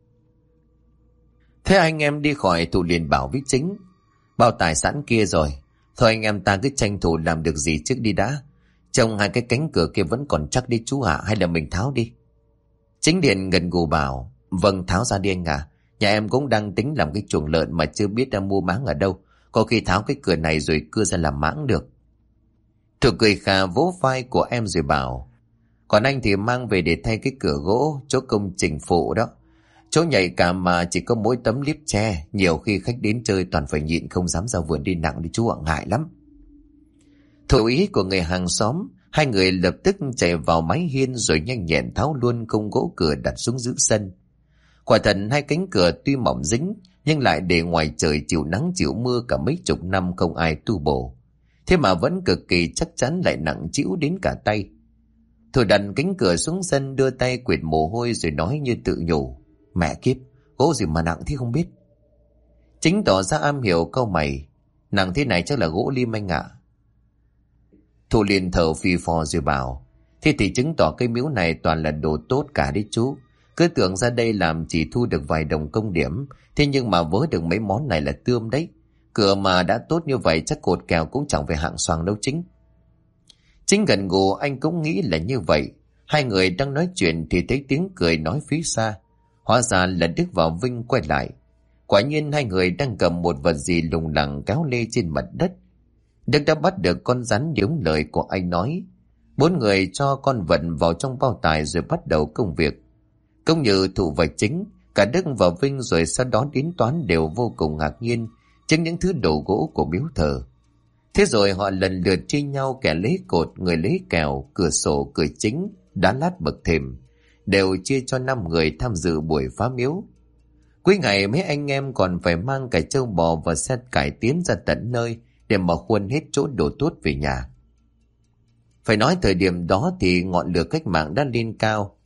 Thế anh em đi khỏi, Thủ liền bảo với Chính: bao tải sẵn kia rồi, thôi anh em ta cứ tranh thủ làm được gì trước đi đã. Trông hai cái cánh cửa kia vẫn còn chắc đi chú ạ, hay là mình tháo đi? Chính liền gần gù bảo: vâng, tháo ra đi anh à, nhà em cũng đang tính làm cái chuồng lợn mà chưa biết đang mua máng ở đâu, có khi tháo cái cửa này rồi cưa ra làm máng được. Thủ cười khà vỗ vai của em rồi bảo: còn anh thì mang về để thay cái cửa gỗ chỗ công trình phụ đó, chỗ nhạy cảm mà chỉ có mỗi tấm liếp tre, nhiều khi khách đến chơi toàn phải nhịn không dám ra vườn đi nặng đi chú ạ, ngại lắm. Thủ ý của người hàng xóm, hai người lập tức chạy vào mái hiên rồi nhanh nhẹn tháo luôn khung gỗ cửa đặt xuống giữa sân. Quả thật hai cánh cửa tuy mỏng dính nhưng lại để ngoài trời chịu nắng chịu mưa cả mấy chục năm không ai tu bổ, thế mà vẫn cực kỳ chắc chắn, lại nặng trĩu đến cả tay. Thủ đặt cánh cửa xuống sân, đưa tay quệt mồ hôi rồi nói như tự nhủ: mẹ kiếp, gỗ gì mà nặng thế không biết. Chính tỏ ra am hiểu, câu mày: nặng thế này chắc là gỗ lim anh ạ. Thủ liền thở phì phò rồi bảo: thế thì chứng tỏ cây miếu này toàn là đồ tốt cả đấy chú. Cứ tưởng ra đây làm chỉ thu được vài đồng công điểm, thế nhưng mà vớ được mấy món này là tươm đấy. Cửa mà đã tốt như vậy chắc cột kèo cũng chẳng phải hạng xoàng đâu Chính. Chính gần gù anh cũng nghĩ là như vậy. Hai người đang nói chuyện thì thấy tiếng cười nói phía xa. Hóa ra là Đức và Vinh quay lại. Quả nhiên hai người đang cầm một vật gì lủng lẳng kéo lê trên mặt đất. Đức đã bắt được con rắn đúng lời của anh nói. Bốn người cho con vật vào trong bao tải rồi bắt đầu công việc. Công như thủ và chính, cả Đức và Vinh rồi sau đó đến Toán đều vô cùng ngạc nhiên trước những thứ đồ gỗ của miếu thờ. Thế rồi họ lần lượt chia nhau, kẻ lấy cột, người lấy kèo, cửa sổ, cửa chính, đá lát bậc thềm, đều chia cho 5 người tham dự buổi phá miếu. Cuối ngày mấy anh em còn phải mang cả trâu bò và xe cải tiến ra tận nơi để mà khuân hết chỗ đồ tốt về nhà. Phải nói thời điểm đó thì ngọn lửa cách mạng đã lên cao.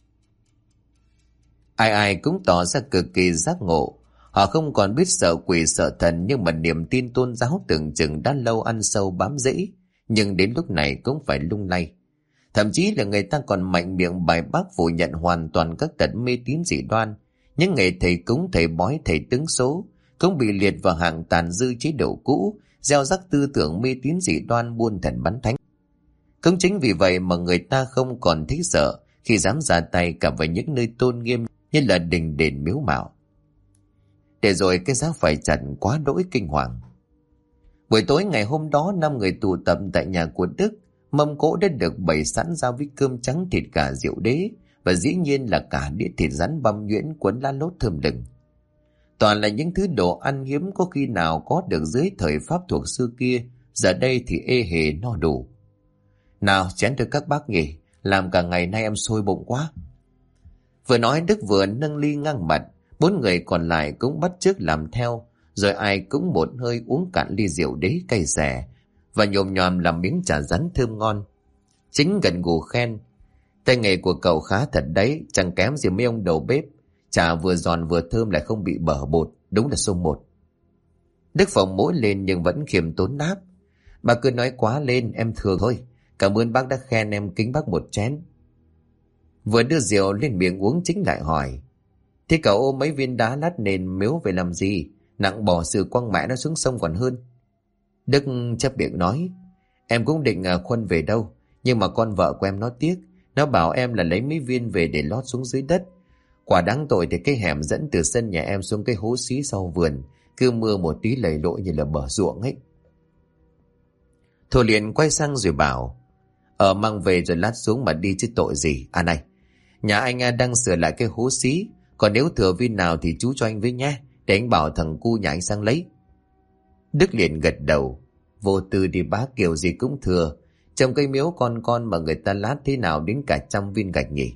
Ai ai cũng tỏ ra cực kỳ giác ngộ. Họ không còn biết sợ quỷ sợ thần, nhưng mà niềm tin tôn giáo tưởng chừng đã lâu ăn sâu bám rễ, nhưng đến lúc này cũng phải lung lay. Thậm chí là người ta còn mạnh miệng bài bác phủ nhận hoàn toàn các tật mê tín dị đoan. Những nghề thầy cúng, thầy bói, thầy tướng số cũng bị liệt vào hạng tàn dư chế độ cũ, gieo rắc tư tưởng mê tín dị đoan, buôn thần bắn thánh. Cũng chính vì vậy mà người ta không còn thấy sợ khi dám ra tay cả với những nơi tôn nghiêm như là đình đền miếu mạo. Để rồi cái giá phải chặn quá đỗi kinh hoàng. Buổi tối ngày hôm đó, 5 người tụ tập tại nhà của Đức. Mâm cỗ đã được bày sẵn ra với cơm trắng, thịt gà, rượu đế và dĩ nhiên là cả đĩa thịt rắn băm nhuyễn cuốn lá lốt thơm lừng. Toàn là những thứ đồ ăn hiếm có khi nào có được dưới thời Pháp thuộc xưa kia, giờ đây thì ê hề no đủ. Nào chén cho các bác nhỉ, làm cả ngày nay em sôi bụng quá. Vừa nói Đức vừa nâng ly ngang mặt. 4 người còn lại cũng bắt chước làm theo, rồi ai cũng một hơi uống cạn ly rượu đế cay xè và nhồm nhòm làm miếng chả rắn thơm ngon. Chính gật gù khen: tay nghề của cậu khá thật đấy, chẳng kém gì mấy ông đầu bếp. Chả vừa giòn vừa thơm lại không bị bở bột, đúng là số 1. Đức phồng mũi lên nhưng vẫn khiêm tốn đáp: bà cứ nói quá lên, em thừa thôi. Cảm ơn bác đã khen, em kính bác một chén. Vừa đưa rượu lên miệng uống, chính lại hỏi: thế cậu ôm mấy viên đá lát nền miếu về làm gì? Nặng bỏ sự quăng mẹ nó xuống sông còn hơn. Đức chép miệng nói: em cũng định khuân về đâu, nhưng mà con vợ của em nó tiếc. Nó bảo em là lấy mấy viên về để lót xuống dưới đất. Quả đáng tội thì cái hẻm dẫn từ sân nhà em xuống cái hố xí sau vườn, cứ mưa một tí lầy lội như là bờ ruộng ấy. Thôi liền quay sang rồi bảo: mang về rồi lát xuống mà đi chứ tội gì. À này, nhà anh đang sửa lại cái hố xí, còn nếu thừa viên nào thì chú cho anh với nhé, để anh bảo thằng cu nhà anh sang lấy. Đức liền gật đầu: vô tư đi bác, kiểu gì cũng thừa. Trong cây miếu con mà người ta lát thế nào đến cả 100 viên gạch nhỉ.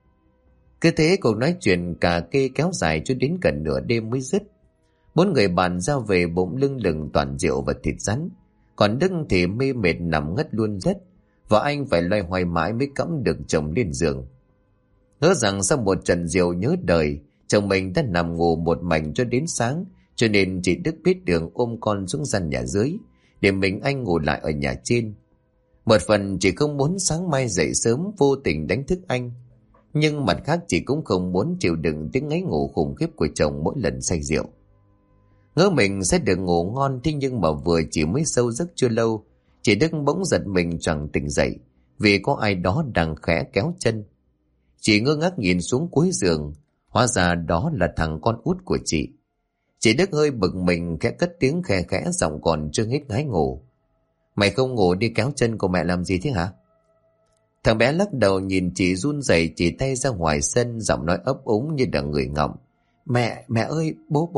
Cứ thế cuộc nói chuyện cà kê kéo dài cho đến gần nửa đêm mới dứt. 4 người bàn giao về, bụng lưng lừng toàn rượu và thịt rắn. Còn Đức thì mê mệt nằm ngất luôn giấc. Và anh phải loay hoay mãi mới cõng được chồng lên giường. Ngỡ rằng sau một trận rượu nhớ đời, chồng mình đã nằm ngủ một mảnh cho đến sáng, cho nên chị Đức biết đường ôm con xuống gian nhà dưới, để mình anh ngủ lại ở nhà trên. Một phần chị không muốn sáng mai dậy sớm vô tình đánh thức anh, nhưng mặt khác chị cũng không muốn chịu đựng tiếng ngáy ngủ khủng khiếp của chồng mỗi lần say rượu. Ngỡ mình sẽ được ngủ ngon, thế nhưng mà vừa chỉ mới sâu giấc chưa lâu, chị Đức bỗng giật mình choàng tỉnh dậy vì có ai đó đang khẽ kéo chân. Chị ngơ ngác nhìn xuống cuối giường, hóa ra đó là thằng con út của chị. Chị Đức hơi bực mình, khẽ cất tiếng khe khẽ, giọng còn chưa hết ngái ngủ: mày không ngủ đi kéo chân của mẹ làm gì thế hả? Thằng bé lắc đầu nhìn chị run rẩy, chỉ tay ra ngoài sân, giọng nói ấp úng như là người ngọng: mẹ ơi,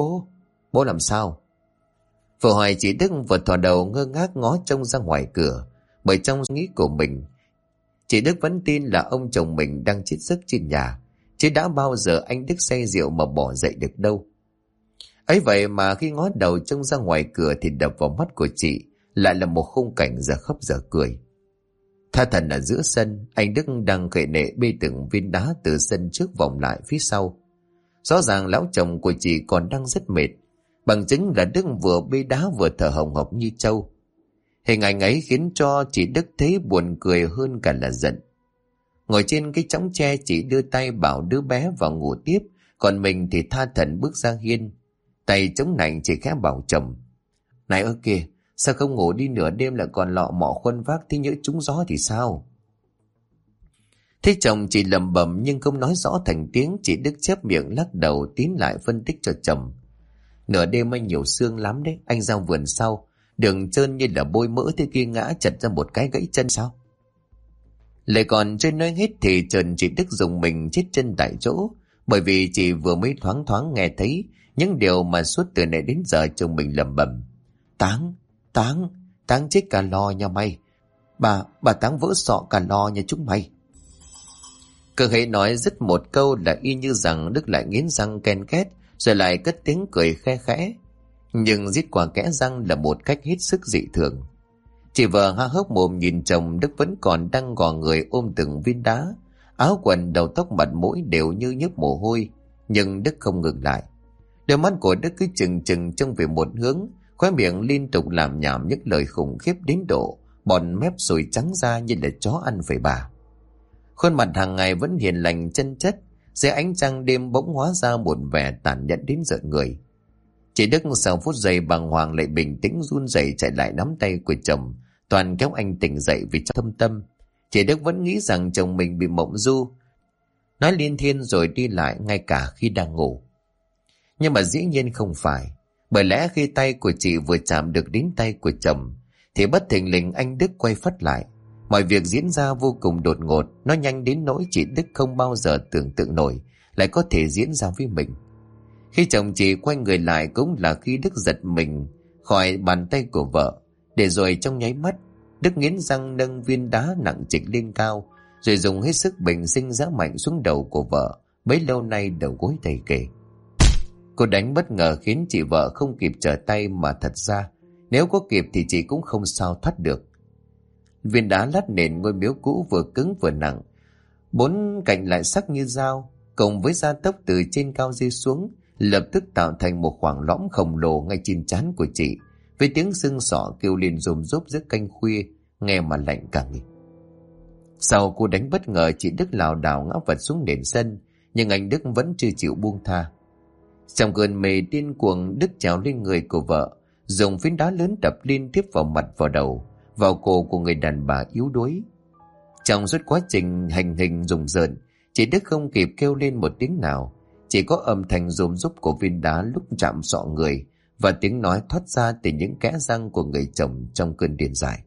bố làm sao? Vừa hỏi chị Đức vừa thò đầu ngơ ngác ngó trông ra ngoài cửa, bởi trong suy nghĩ của mình, chị Đức vẫn tin là ông chồng mình đang chết giấc trên nhà, chứ đã bao giờ anh Đức say rượu mà bỏ dậy được đâu. Ấy vậy mà khi ngó đầu trông ra ngoài cửa thì đập vào mắt của chị lại là một khung cảnh dở khóc dở cười. Tha thần ở giữa sân, anh Đức đang khệ nệ bê từng viên đá từ sân trước vòng lại phía sau. Rõ ràng lão chồng của chị còn đang rất mệt, bằng chứng là Đức vừa bê đá vừa thở hồng hộc như trâu. Hình ảnh ấy khiến cho chị Đức thấy buồn cười hơn cả là giận. Ngồi trên cái chõng tre, chị đưa tay bảo đứa bé vào ngủ tiếp, còn mình thì tha thẩn bước ra hiên. Tay chống nạnh chị khẽ bảo chồng: này ơ kìa, sao không ngủ đi, nửa đêm lại còn lọ mọ khuân vác, thế nhỡ trúng gió thì sao? Thế chồng chị lẩm bẩm nhưng không nói rõ thành tiếng. Chị Đức chép miệng lắc đầu, Tín lại phân tích cho chồng. Nửa đêm anh nhiều xương lắm đấy, anh ra vườn sau, đường trơn như là bôi mỡ, thế kia ngã chật ra một cái gãy chân sao? Lại còn chưa nói hết thì trần chị Đức dùng mình chết chân tại chỗ, bởi vì chị vừa mới thoáng thoáng nghe thấy những điều mà suốt từ nãy đến giờ chồng mình lẩm bẩm. Táng chết cả lò nhà mày. Bà Táng vỡ sọ cả lò nhà chúng mày. Cơ hễ nói dứt một câu là y như rằng Đức lại nghiến răng ken két, rồi lại cất tiếng cười khe khẽ. Nhưng rít qua kẽ răng là một cách hết sức dị thường. Chị vợ há hốc mồm nhìn chồng. Đức vẫn còn đang gò người ôm từng viên đá, áo quần đầu tóc mặt mũi đều như nhớp mồ hôi. Nhưng Đức không ngừng lại. Đôi mắt của Đức cứ chừng chừng trông về một hướng, khóe miệng liên tục làm nhảm những lời khủng khiếp đến độ bọt mép sùi trắng ra như là chó ăn phải bà. Khuôn mặt hàng ngày vẫn hiền lành chân chất, dưới ánh trăng đêm bỗng hóa ra một vẻ tàn nhẫn đến rợn người. Chị Đức sau phút giây bàng hoàng lại bình tĩnh run rẩy chạy lại nắm tay của chồng, toàn kéo anh tỉnh dậy vì thâm tâm. Chị Đức vẫn nghĩ rằng chồng mình bị mộng du, nói liên thiên rồi đi lại ngay cả khi đang ngủ. Nhưng mà dĩ nhiên không phải, bởi lẽ khi tay của chị vừa chạm được đến tay của chồng thì bất thình lình anh Đức quay phắt lại. Mọi việc diễn ra vô cùng đột ngột, nó nhanh đến nỗi chị Đức không bao giờ tưởng tượng nổi lại có thể diễn ra với mình. Khi chồng chị quay người lại cũng là khi Đức giật mình khỏi bàn tay của vợ, để rồi trong nháy mắt Đức nghiến răng nâng viên đá nặng trịch lên cao, rồi dùng hết sức bình sinh giã mạnh xuống đầu của vợ bấy lâu nay đầu gối đầy kề. Cô đánh bất ngờ khiến chị vợ không kịp trở tay, mà thật ra nếu có kịp thì chị cũng không sao thoát được. Viên đá lát nền ngôi miếu cũ vừa cứng vừa nặng, bốn cạnh lại sắc như dao, cộng với gia tốc từ trên cao rơi xuống, lập tức tạo thành một khoảng lõm khổng lồ ngay trên trán của chị, với tiếng xương sọ kêu lên rùm rốp giữa canh khuya, nghe mà lạnh cả người. Sau cú đánh bất ngờ, chị Đức lảo đảo ngã vật xuống nền sân, nhưng anh Đức vẫn chưa chịu buông tha. Trong cơn mê điên cuồng, Đức trèo lên người của vợ, dùng phiến đá lớn đập liên tiếp vào mặt, vào đầu, vào cổ của người đàn bà yếu đuối. Trong suốt quá trình hành hình rùng rợn, chị Đức không kịp kêu lên một tiếng nào, chỉ có âm thanh rôm rúp của viên đá lúc chạm sọ người và tiếng nói thoát ra từ những kẽ răng của người chồng trong cơn điên dại.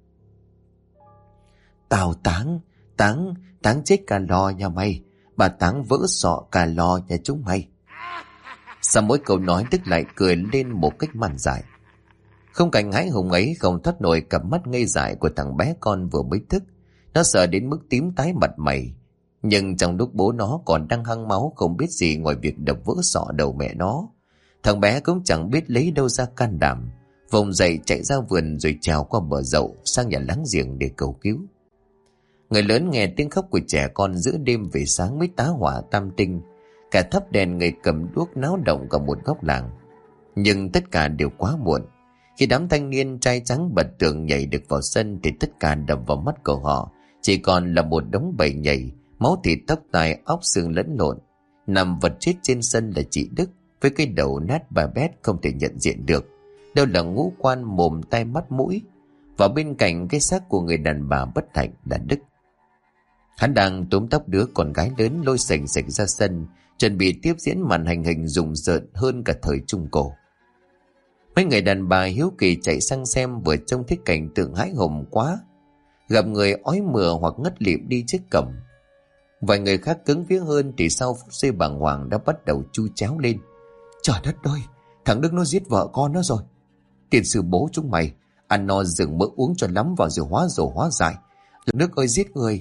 Tao Táng chết cả lò nhà mày. Bà Táng vỡ sọ cả lò nhà chúng mày. Sau mỗi câu nói, Đức lại cười lên một cách man dại. Không cảnh hãi hùng ấy không thoát nổi cặp mắt ngây dại của thằng bé con vừa mới thức. Nó sợ đến mức tím tái mặt mày. Nhưng trong lúc bố nó còn đang hăng máu không biết gì ngoài việc đập vỡ sọ đầu mẹ nó, thằng bé cũng chẳng biết lấy đâu ra can đảm, vùng dậy chạy ra vườn rồi trèo qua bờ dậu sang nhà láng giềng để cầu cứu. Người lớn nghe tiếng khóc của trẻ con giữa đêm về sáng mới tá hỏa tam tinh. Cả thắp đèn, người cầm đuốc náo động cả một góc làng. Nhưng tất cả đều quá muộn. Khi đám thanh niên trai trắng bật tường nhảy được vào sân thì tất cả đập vào mắt của họ chỉ còn là một đống bầy nhầy, máu thịt tóc tai óc xương lẫn lộn. Nằm vật chết trên sân là chị Đức với cái đầu nát bà bét không thể nhận diện được đâu là ngũ quan, mồm, tai, mắt, mũi. Và bên cạnh cái xác của người đàn bà bất hạnh là Đức. Hắn đang túm tóc đứa con gái lớn lôi sành sạch ra sân, chuẩn bị tiếp diễn màn hành hình rùng rợn hơn cả thời Trung Cổ. Mấy người đàn bà hiếu kỳ chạy sang xem, vừa trông thấy cảnh tượng hãi hùng quá, gặp người ói mửa hoặc ngất lịm đi trước cổng. Vài người khác cứng vía hơn thì sau phút giây bàng hoàng đã bắt đầu chu chéo lên. Trời đất ơi, thằng Đức nó giết vợ con nó rồi. Tiền sư bố chúng mày, ăn no rừng mỡ uống cho lắm vào rồi hóa giải. Đức ơi giết người.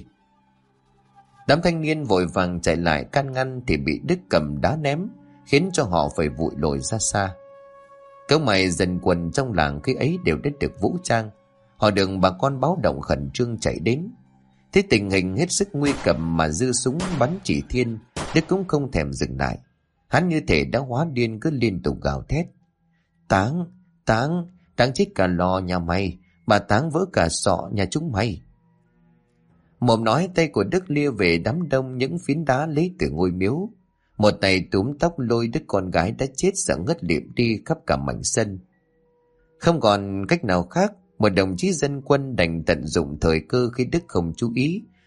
Đám thanh niên vội vàng chạy lại can ngăn thì bị Đức cầm đá ném, khiến cho họ phải vụi lùi ra xa. Cậu mày dần quần trong làng khi ấy đều đã được vũ trang. Họ được bà con báo động khẩn trương chạy đến. Thế tình hình hết sức nguy cầm mà dư súng bắn chỉ thiên, Đức cũng không thèm dừng lại. Hắn như thể đã hóa điên, cứ liên tục gào thét. Táng chết cả lò nhà mày. Bà Táng vỡ cả sọ nhà chúng mày. Mồm nói, tay của Đức lia về đám đông những phiến đá lấy từ ngôi miếu. Một tay túm tóc lôi đứa con gái đã chết sợ ngất lịm đi khắp cả mảnh sân. Không còn cách nào khác, một đồng chí dân quân đành tận dụng thời cơ khi Đức không chú ý,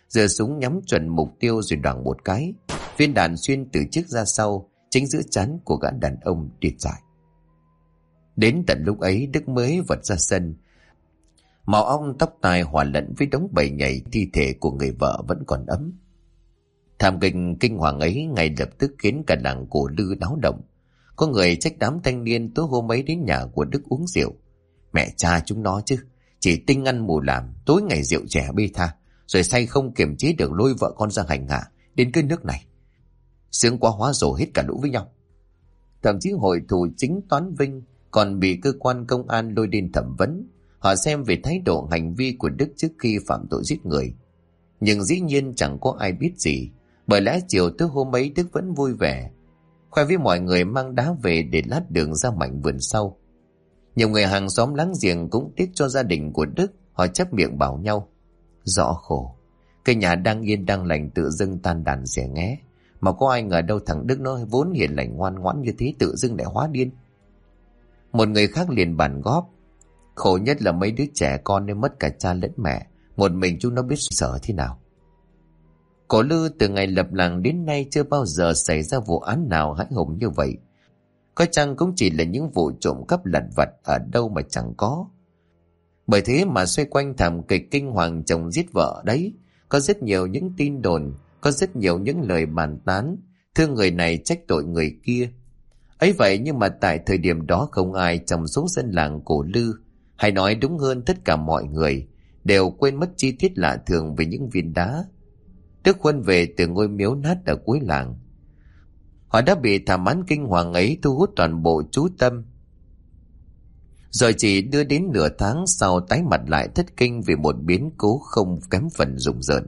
giơ súng nhắm chuẩn mục tiêu rồi đoảng một cái. Viên đạn xuyên từ trước ra sau, chính giữa trán của gã đàn ông điệt dại. Đến tận lúc ấy Đức mới vật ra sân. Màu ong tóc tai hòa lẫn với đống bầy nhảy thi thể của người vợ vẫn còn ấm. Thảm kịch kinh hoàng ấy ngay lập tức khiến cả làng Cổ Lư náo động. Có người trách đám thanh niên tối hôm ấy đến nhà của Đức uống rượu. Mẹ cha chúng nó chứ, chỉ tinh ăn mù làm, tối ngày rượu chè bê tha, rồi say không kiềm chế được lôi vợ con ra hành hạ đến cái nước này. Sướng quá, hóa rổ hết cả lũ với nhau. Thậm chí hội thủ chính Toán Vinh còn bị cơ quan công an lôi đến thẩm vấn. Họ xem về thái độ hành vi của Đức trước khi phạm tội giết người. Nhưng dĩ nhiên chẳng có ai biết gì, bởi lẽ chiều tới hôm ấy Đức vẫn vui vẻ, khoe với mọi người mang đá về để lát đường ra mảnh vườn sau. Nhiều người hàng xóm láng giềng cũng tiếc cho gia đình của Đức. Họ chép miệng bảo nhau: rõ khổ, cái nhà đang yên đang lành tự dưng tan đàn xẻ nghé. Mà có ai ngờ đâu thằng Đức nó vốn hiền lành ngoan ngoãn như thế tự dưng lại hóa điên. Một người khác liền bàn góp: khổ nhất là mấy đứa trẻ con nên mất cả cha lẫn mẹ, một mình chúng nó biết sợ thế nào. Cổ Lư từ ngày lập làng đến nay chưa bao giờ xảy ra vụ án nào hãi hùng như vậy. Có chăng cũng chỉ là những vụ trộm cắp lặt vặt ở đâu mà chẳng có. Bởi thế mà xoay quanh thảm kịch kinh hoàng chồng giết vợ đấy, có rất nhiều những tin đồn, có rất nhiều những lời bàn tán, thương người này trách tội người kia. Ấy vậy nhưng mà tại thời điểm đó không ai trong số dân làng Cổ Lư, hay nói đúng hơn tất cả mọi người, đều quên mất chi tiết lạ thường về những viên đá. Đức Huân về từ ngôi miếu nát ở cuối làng. Họ đã bị thảm án kinh hoàng ấy thu hút toàn bộ chú tâm. Rồi chỉ đưa đến nửa tháng sau tái mặt lại thất kinh vì một biến cố không kém phần rùng rợn.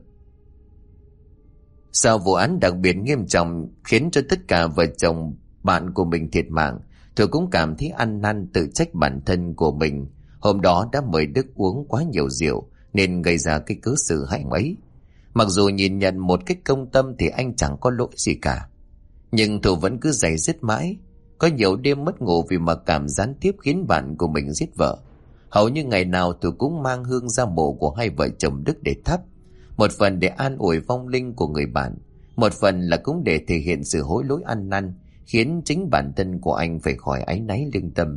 Sau vụ án đặc biệt nghiêm trọng khiến cho tất cả vợ chồng bạn của mình thiệt mạng, tôi cũng cảm thấy ăn năn tự trách bản thân của mình. Hôm đó đã mời Đức uống quá nhiều rượu nên gây ra cái cớ sự hại ấy. Mặc dù nhìn nhận một cách công tâm thì anh chẳng có lỗi gì cả, nhưng Thủ vẫn cứ giày dứt mãi. Có nhiều đêm mất ngủ vì mặc cảm gián tiếp khiến bạn của mình giết vợ. Hầu như ngày nào Thủ cũng mang hương ra mộ của hai vợ chồng Đức để thắp. Một phần để an ủi vong linh của người bạn, một phần là cũng để thể hiện sự hối lỗi ăn năn, khiến chính bản thân của anh phải khỏi áy náy lương tâm.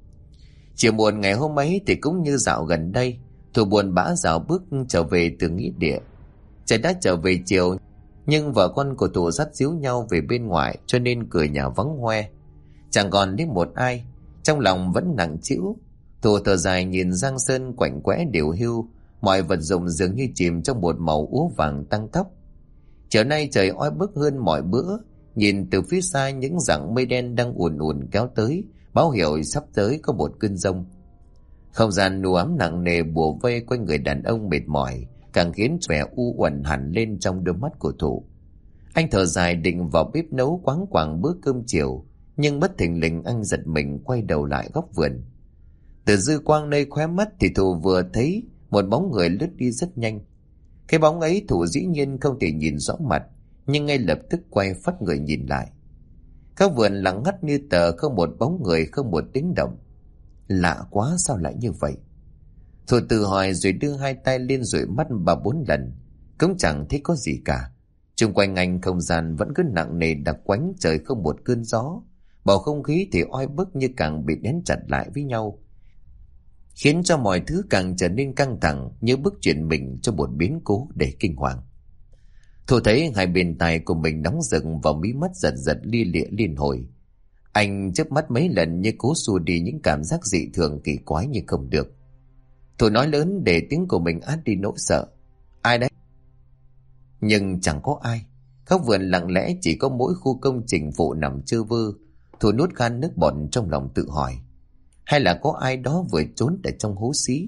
Chiều muộn ngày hôm ấy thì cũng như dạo gần đây, Thủ buồn bã dạo bước trở về từ nghĩa địa. Trời đã trở về chiều, nhưng vợ con của Thủ dắt díu nhau về bên ngoài, cho nên cửa nhà vắng hoe, chẳng còn đến một ai. Trong lòng vẫn nặng trĩu, Thủ thở dài nhìn giang sơn quạnh quẽ điều hưu, mọi vật dụng dường như chìm trong một màu úa vàng tăng tóc. Chiều nay trời oi bức hơn mọi bữa. Nhìn từ phía xa những dặng mây đen đang ùn ùn kéo tới, báo hiệu sắp tới có một cơn giông. Không gian u ám nặng nề bủa vây quanh người đàn ông mệt mỏi, càng khiến vẻ u uẩn hẳn lên trong đôi mắt của Thủ. Anh thở dài định vào bếp nấu quáng quàng bữa cơm chiều, nhưng bất thình lình anh giật mình quay đầu lại góc vườn. Từ dư quang nơi khóe mắt thì Thủ vừa thấy một bóng người lướt đi rất nhanh. Cái bóng ấy Thủ dĩ nhiên không thể nhìn rõ mặt, nhưng ngay lập tức quay phắt người nhìn lại. Các vườn lặng ngắt như tờ, không một bóng người, không một tiếng động. Lạ quá, sao lại như vậy? Thủ tự hỏi rồi đưa hai tay lên dụi mắt 3-4 lần, cũng chẳng thấy có gì cả. Xung quanh anh không gian vẫn cứ nặng nề đặc quánh, trời không một cơn gió, bầu không khí thì oi bức như càng bị nén chặt lại với nhau, khiến cho mọi thứ càng trở nên căng thẳng, như bước chuyển mình cho một biến cố đầy kinh hoàng. Thủ thấy hai bên tai của mình nóng rực vào mí mắt giật giật lia lịa liên hồi. Anh chớp mắt mấy lần như cố xua đi những cảm giác dị thường kỳ quái như không được. Thủ nói lớn để tiếng của mình át đi nỗi sợ. Ai đấy? Nhưng chẳng có ai. Góc vườn lặng lẽ chỉ có mỗi khu công trình phụ nằm chơ vơ. Thủ nuốt khan nước bọt trong lòng tự hỏi. Hay là có ai đó vừa trốn ở trong hố xí?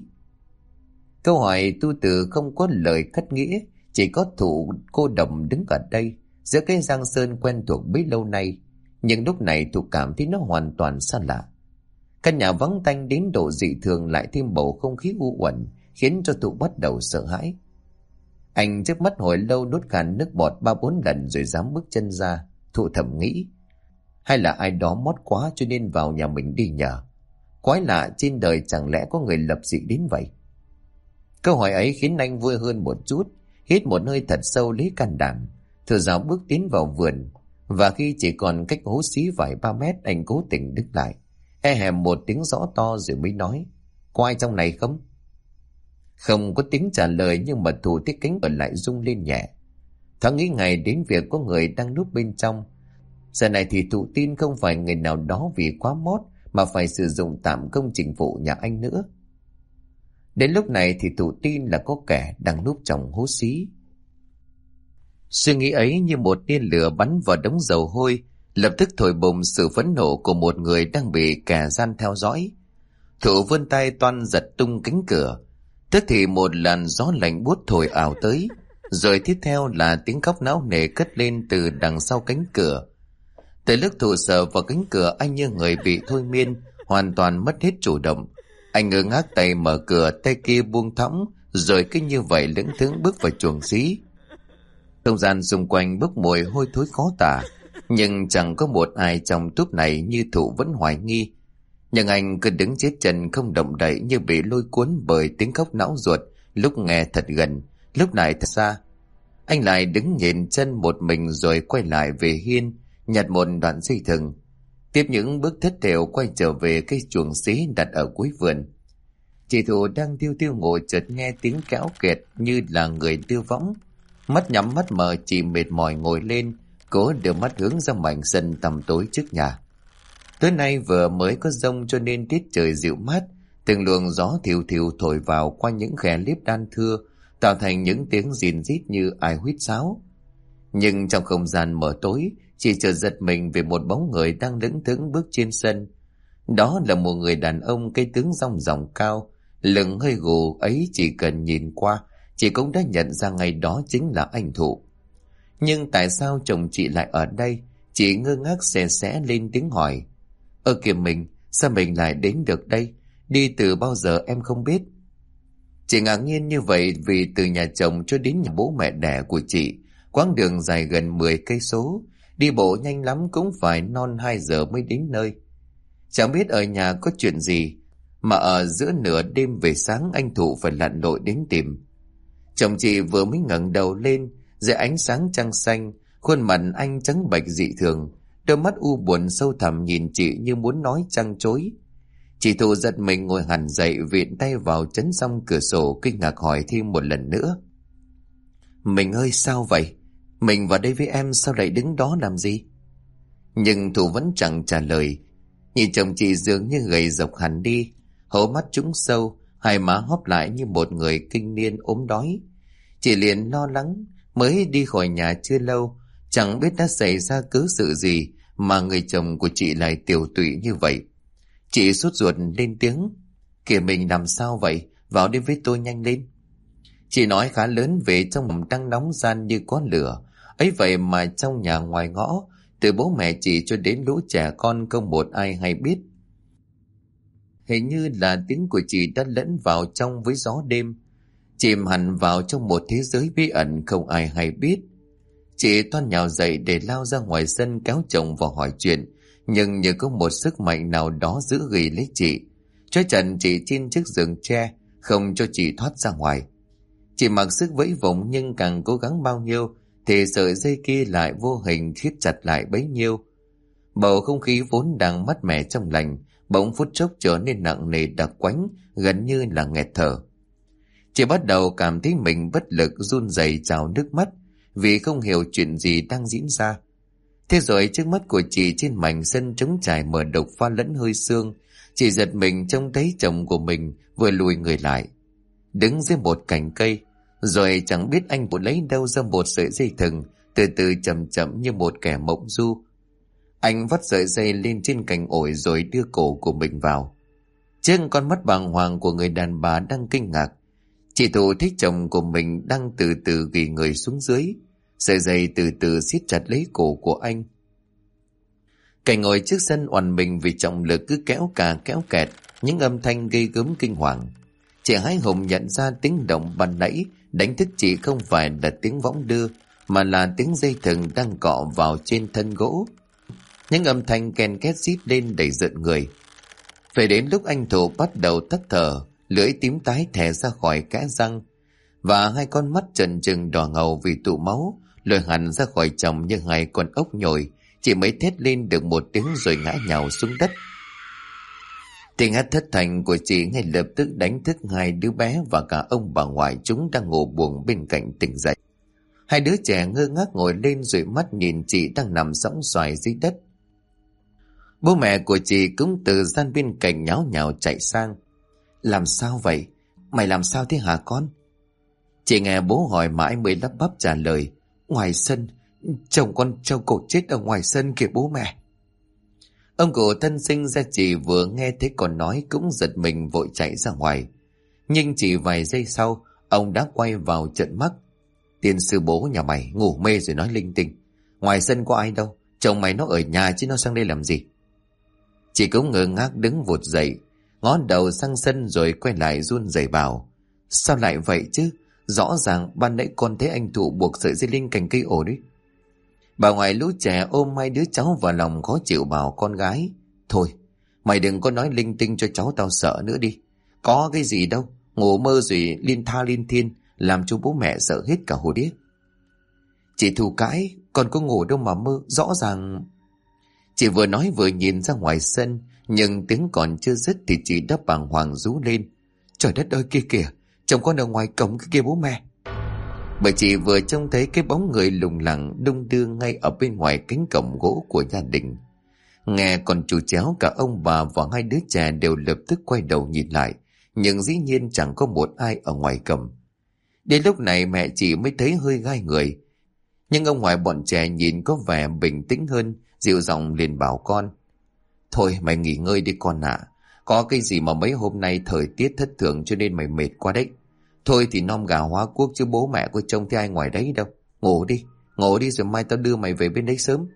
Câu hỏi tu từ không có lời cắt nghĩa, chỉ có Thủ cô độc đứng ở đây giữa cái giang sơn quen thuộc bấy lâu nay. Nhưng lúc này Thủ cảm thấy nó hoàn toàn xa lạ. Căn nhà vắng tanh đến độ dị thường lại thêm bầu không khí u uẩn, khiến cho Thủ bắt đầu sợ hãi. Anh chớp mắt hồi lâu nuốt khan nước bọt 3-4 lần rồi dám bước chân ra. Thủ thầm nghĩ, hay là ai đó mót quá cho nên vào nhà mình đi nhờ. Quái lạ, trên đời chẳng lẽ có người lập dị đến vậy? Câu hỏi ấy khiến anh vui hơn một chút, hít một hơi thật sâu lấy can đảm, thở dào bước tiến vào vườn. Và khi chỉ còn cách hố xí vài 3 mét, anh cố tình đứng lại, e hèm một tiếng rõ to rồi mới nói: "Có ai trong này không?" Không có tiếng trả lời, nhưng mà Thủ thấy cánh cửa lại rung lên nhẹ. Thoáng nghĩ ngay đến việc có người đang núp bên trong. Giờ này thì Thủ tin không phải người nào đó vì quá mót mà phải sử dụng tạm công trình phụ nhà anh nữa. Đến lúc này thì Thủ tin là có kẻ đang núp trong hố xí. Suy nghĩ ấy như một tia lửa bắn vào đống dầu hôi, lập tức thổi bùng sự phẫn nộ của một người đang bị kẻ gian theo dõi. Thủ vươn tay toan giật tung cánh cửa, tức thì một làn gió lạnh buốt thổi ảo tới, rồi tiếp theo là tiếng khóc náo nề cất lên từ đằng sau cánh cửa. Tới lúc Thủ sờ vào cánh cửa, anh như người bị thôi miên, hoàn toàn mất hết chủ động. Anh ngơ ngác tay mở cửa, tay kia buông thõng, rồi cứ như vậy lững thững bước vào chuồng xí. Không gian xung quanh bốc mùi hôi thối khó tả, nhưng chẳng có một ai trong túp này như Thủ vẫn hoài nghi. Nhưng anh cứ đứng chết chân không động đậy, như bị lôi cuốn bởi tiếng khóc não ruột, lúc nghe thật gần, lúc này thật xa. Anh lại đứng nhìn chân một mình rồi quay lại về hiên, nhặt một đoạn dây thừng, tiếp những bước thất thểu quay trở về cái chuồng xí đặt ở cuối vườn. Chị Thủ đang tiêu tiêu ngồi, chợt nghe tiếng kéo kẹt như là người đưa võng. Mắt nhắm mắt mở, chị mệt mỏi ngồi lên, cố đưa mắt hướng ra mảnh sân tăm tối trước nhà. Tối nay vừa mới có giông cho nên tiết trời dịu mát, từng luồng gió thiều thiều thổi vào qua những khe liếp đan thưa, tạo thành những tiếng rìn rít như ai huýt sáo. Nhưng trong không gian mờ tối, chị chợt giật mình về một bóng người đang lững thững bước trên sân. Đó là một người đàn ông cây tướng rong ròng cao, lưng hơi gù ấy, chỉ cần nhìn qua chị cũng đã nhận ra ngay đó chính là anh Thụ. Nhưng tại sao chồng chị lại ở đây? Chị ngơ ngác xè xẽ lên tiếng hỏi: Kìa mình, sao mình lại đến được đây? Đi từ bao giờ em không biết?" Chị ngạc nhiên như vậy vì từ nhà chồng cho đến nhà bố mẹ đẻ của chị, quãng đường dài gần 10 cây số, đi bộ nhanh lắm cũng phải non 2 giờ mới đến nơi. Chẳng biết ở nhà có chuyện gì mà ở giữa nửa đêm về sáng anh Thụ phải lặn lội đến tìm. Chồng chị vừa mới ngẩng đầu lên, dưới ánh sáng trăng xanh, khuôn mặt anh trắng bệch dị thường, đôi mắt u buồn sâu thẳm nhìn chị như muốn nói trăng trối. Chị Thụ giật mình ngồi hẳn dậy, viện tay vào chắn song cửa sổ, kinh ngạc hỏi thêm một lần nữa: "Mình ơi, sao vậy? Mình vào đây với em, sao lại đứng đó làm gì?" Nhưng Thụ vẫn chẳng trả lời. Nhìn chồng chị dường như gầy rộc hẳn đi, hốc mắt trũng sâu, hai má hóp lại như một người kinh niên ốm đói. Chị liền lo lắng, mới đi khỏi nhà chưa lâu, chẳng biết đã xảy ra cớ sự gì mà người chồng của chị lại tiều tụy như vậy. Chị sốt ruột lên tiếng: "Kìa mình làm sao vậy? Vào đây với tôi nhanh lên." Chị nói khá lớn về trong lòng đang nóng gian như có lửa. Ấy vậy mà trong nhà ngoài ngõ, từ bố mẹ chị cho đến lũ trẻ con không một ai hay biết. Hình như là tiếng của chị đã lẫn vào trong với gió đêm, chìm hẳn vào trong một thế giới bí ẩn không ai hay biết. Chị toan nhào dậy để lao ra ngoài sân kéo chồng vào hỏi chuyện, nhưng như có một sức mạnh nào đó giữ ghì lấy chị, trói chặt chị trên chiếc giường tre, không cho chị thoát ra ngoài. Chị mặc sức vẫy vùng, nhưng càng cố gắng bao nhiêu thì sợi dây kia lại vô hình siết chặt lại bấy nhiêu. Bầu không khí vốn đang mát mẻ trong lành bỗng phút chốc trở nên nặng nề đặc quánh, gần như là nghẹt thở. Chị bắt đầu cảm thấy mình bất lực, run rẩy trào nước mắt vì không hiểu chuyện gì đang diễn ra. Thế rồi trước mắt của chị trên mảnh sân trống trải mờ đục pha lẫn hơi sương, chị giật mình trông thấy chồng của mình vừa lùi người lại, đứng dưới một cành cây, rồi chẳng biết anh vừa lấy đâu ra một sợi dây thừng, từ từ chậm chậm như một kẻ mộng du. Anh vắt sợi dây lên trên cành ổi rồi đưa cổ của mình vào. Trước con mắt bàng hoàng của người đàn bà đang kinh ngạc, chị Thụ thấy chồng của mình đang từ từ ghì người xuống dưới, sợi dây từ từ siết chặt lấy cổ của anh. Cảnh ngồi trước sân oằn mình vì trọng lực cứ kéo cà kéo kẹt, những âm thanh gây gớm kinh hoàng. Chị hái hùng nhận ra tiếng động ban nãy đánh thức chị không phải là tiếng võng đưa, mà là tiếng dây thừng đang cọ vào trên thân gỗ. Những âm thanh ken két rít lên đầy rợn người. Phải đến lúc anh Thụ bắt đầu tắt thở, lưỡi tím tái thè ra khỏi kẽ răng, và hai con mắt trần trừng đỏ ngầu vì tụ máu, lôi hẳn ra khỏi chồng như hai con ốc nhồi. Chị mới thét lên được một tiếng rồi ngã nhào xuống đất. Tiếng hét thất thanh của chị ngay lập tức đánh thức hai đứa bé và cả ông bà ngoại chúng đang ngủ buồn bên cạnh tỉnh dậy. Hai đứa trẻ ngơ ngác ngồi lên rồi mắt nhìn chị đang nằm sõng soài dưới đất. Bố mẹ của chị cũng từ gian bên cạnh nháo nhào chạy sang. Làm sao vậy? Mày làm sao thế hả con? Chị nghe bố hỏi mãi mới lắp bắp trả lời. Ngoài sân, chồng con trâu cổ chết ở ngoài sân kìa bố mẹ. Ông cụ thân sinh ra chị vừa nghe thấy con nói cũng giật mình vội chạy ra ngoài. Nhưng chỉ vài giây sau, ông đã quay vào trợn mắt. Tiên sư bố nhà mày ngủ mê rồi nói linh tinh. Ngoài sân có ai đâu, chồng mày nó ở nhà chứ nó sang đây làm gì? Chị cũng ngơ ngác đứng vụt dậy, ngó đầu sang sân rồi quay lại run rẩy bảo. Sao lại vậy chứ? Rõ ràng ban nãy con thấy anh Thụ buộc sợi dây linh cành cây ổ đấy. Bà ngoại lũ trẻ ôm hai đứa cháu vào lòng khó chịu bảo con gái. Thôi, mày đừng có nói linh tinh cho cháu tao sợ nữa đi. Có cái gì đâu, ngủ mơ rồi liên tha liên thiên, làm cho bố mẹ sợ hết cả hồn điếc. Chị Thu cãi, con có ngủ đâu mà mơ, rõ ràng... Chị vừa nói vừa nhìn ra ngoài sân, nhưng tiếng còn chưa dứt thì chị đã bàng hoàng rú lên. Trời đất ơi kia kìa, chồng con ở ngoài cổng cái kia bố mẹ. Bởi chị vừa trông thấy cái bóng người lùng lẳng đung đưa ngay ở bên ngoài cánh cổng gỗ của gia đình. Nghe còn chủ chéo cả ông bà và hai đứa trẻ đều lập tức quay đầu nhìn lại, nhưng dĩ nhiên chẳng có một ai ở ngoài cổng. Đến lúc này mẹ chị mới thấy hơi gai người. Nhưng ông ngoại bọn trẻ nhìn có vẻ bình tĩnh hơn, dịu giọng liền bảo con. Thôi mày nghỉ ngơi đi con ạ. Có cái gì mà mấy hôm nay thời tiết thất thường cho nên mày mệt quá đấy. Thôi thì nom gà hóa quốc chứ bố mẹ có trông thấy ai ngoài đấy đâu. Ngủ đi rồi mai tao đưa mày về bên đấy sớm.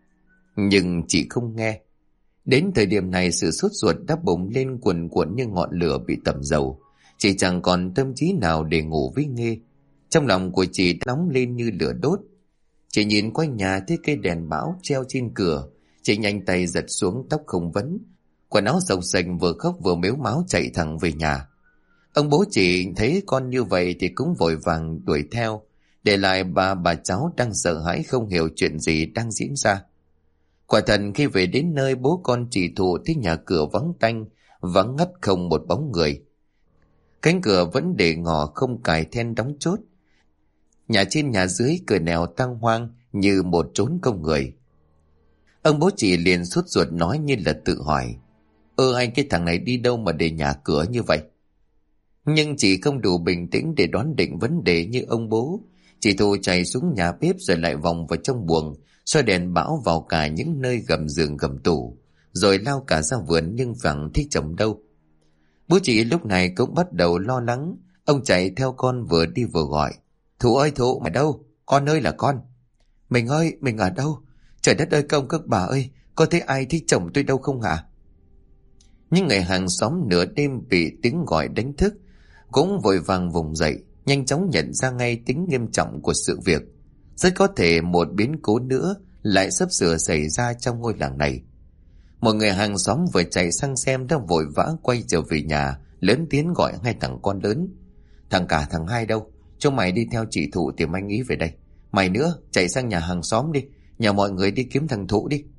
Nhưng chị không nghe. Đến thời điểm này sự sốt ruột đã bùng lên cuồn cuộn như ngọn lửa bị tẩm dầu. Chị chẳng còn tâm trí nào để ngủ với Nghê. Trong lòng của chị nóng lên như lửa đốt. Chị nhìn quanh nhà thấy cây đèn bão treo trên cửa. Chị nhanh tay giật xuống tóc không vấn. Quần áo xộc xệch vừa khóc vừa mếu máo chạy thẳng về nhà. Ông bố chị thấy con như vậy thì cũng vội vàng đuổi theo. Để lại bà cháu đang sợ hãi không hiểu chuyện gì đang diễn ra. Quả thật khi về đến nơi bố con chị Thụ thấy nhà cửa vắng tanh, vắng ngắt không một bóng người. Cánh cửa vẫn để ngỏ không cài then đóng chốt. Nhà trên nhà dưới cửa nẻo tang hoang như một chốn không người. Ông bố chị liền sốt ruột nói như là tự hỏi. Anh cái thằng này đi đâu mà để nhà cửa như vậy? Nhưng chị không đủ bình tĩnh để đoán định vấn đề như ông bố. Chị Thu chạy xuống nhà bếp rồi lại vòng vào trong buồng, soi đèn bão vào cả những nơi gầm giường gầm tủ, rồi lao cả ra vườn nhưng chẳng thấy chồng đâu. Bố chị lúc này cũng bắt đầu lo lắng. Ông chạy theo con vừa đi vừa gọi. Thụ ơi Thụ, mày đâu? Con ơi là con. Mình ơi, mình ở đâu? Trời đất ơi công các bà ơi, có thấy ai thấy chồng tôi đâu không hả? Những người hàng xóm nửa đêm bị tiếng gọi đánh thức cũng vội vàng vùng dậy, nhanh chóng nhận ra ngay tính nghiêm trọng của sự việc. Rất có thể một biến cố nữa lại sắp sửa xảy ra trong ngôi làng này. Một người hàng xóm vừa chạy sang xem đã vội vã quay trở về nhà, lớn tiếng gọi hai thằng con lớn. Thằng cả thằng hai đâu? Chúng mày đi theo chị Thụ tìm anh ý về đây. Mày nữa, chạy sang nhà hàng xóm đi, nhà mọi người đi kiếm thằng Thụ đi.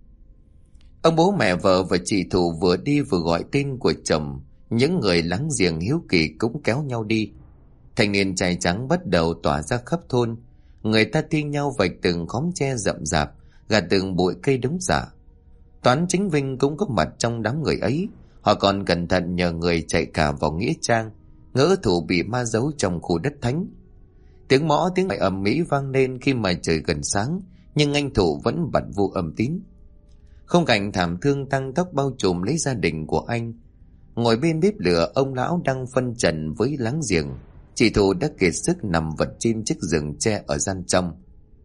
Ông bố mẹ vợ và chị Thụ vừa đi vừa gọi tên của chồng. Những người láng giềng hiếu kỳ cũng kéo nhau đi. Thanh niên trai trắng bắt đầu tỏa ra khắp thôn. Người ta thi nhau vạch từng khóm tre rậm rạp, gạt từng bụi cây đống rạ. Toán Chính Vinh cũng có mặt trong đám người ấy. Họ còn cẩn thận nhờ người chạy cả vào nghĩa trang, ngỡ Thụ bị ma giấu trong khu đất thánh. Tiếng mõ tiếng gọi ầm ĩ vang lên khi mà trời gần sáng, nhưng anh Thụ vẫn bật vô âm tín. Khung cảnh thảm thương tăng tóc bao trùm lấy gia đình của anh. Ngồi bên bếp lửa, ông lão đang phân trần với láng giềng. Chị Thụ đã kiệt sức nằm vật trên chiếc giường tre ở gian trong.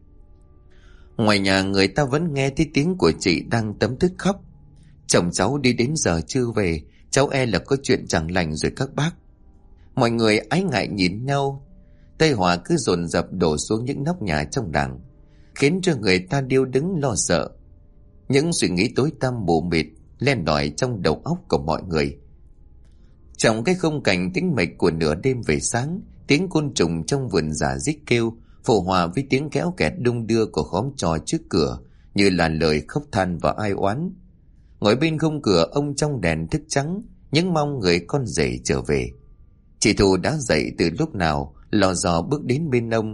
Ngoài nhà người ta vẫn nghe thấy tiếng của chị đang tấm thức khóc. Chồng cháu đi đến giờ chưa về, cháu e là có chuyện chẳng lành rồi các bác. Mọi người ái ngại nhìn nhau. Tai họa cứ dồn dập đổ xuống những nóc nhà trong làng, khiến cho người ta điêu đứng lo sợ. Những suy nghĩ tối tăm mù mịt len lỏi trong đầu óc của mọi người. Trong cái khung cảnh tĩnh mịch của nửa đêm về sáng, Tiếng côn trùng trong vườn giả dích kêu, phù hòa với tiếng kéo kẹt đung đưa của khóm trò trước cửa, như là lời khóc than và ai oán. Ngồi bên khung cửa, ông trong đèn thức trắng, những mong người con rể trở về. Chị Thù đã dậy từ lúc nào, lò dò bước đến bên ông.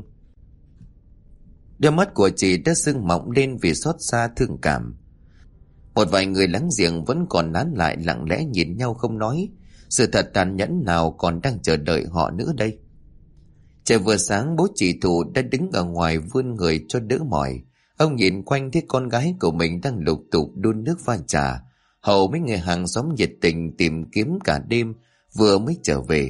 Đôi mắt của chị đã sưng mọng lên vì xót xa thương cảm. Một vài người láng giềng vẫn còn nán lại lặng lẽ nhìn nhau không nói. Sự thật tàn nhẫn nào còn đang chờ đợi họ nữa đây? Trời vừa sáng, bố chị Thù đã đứng ở ngoài vươn người cho đỡ mỏi. Ông nhìn quanh thấy con gái của mình đang lục tục đun nước pha trà. Hầu mấy người hàng xóm nhiệt tình tìm kiếm cả đêm, vừa mới trở về.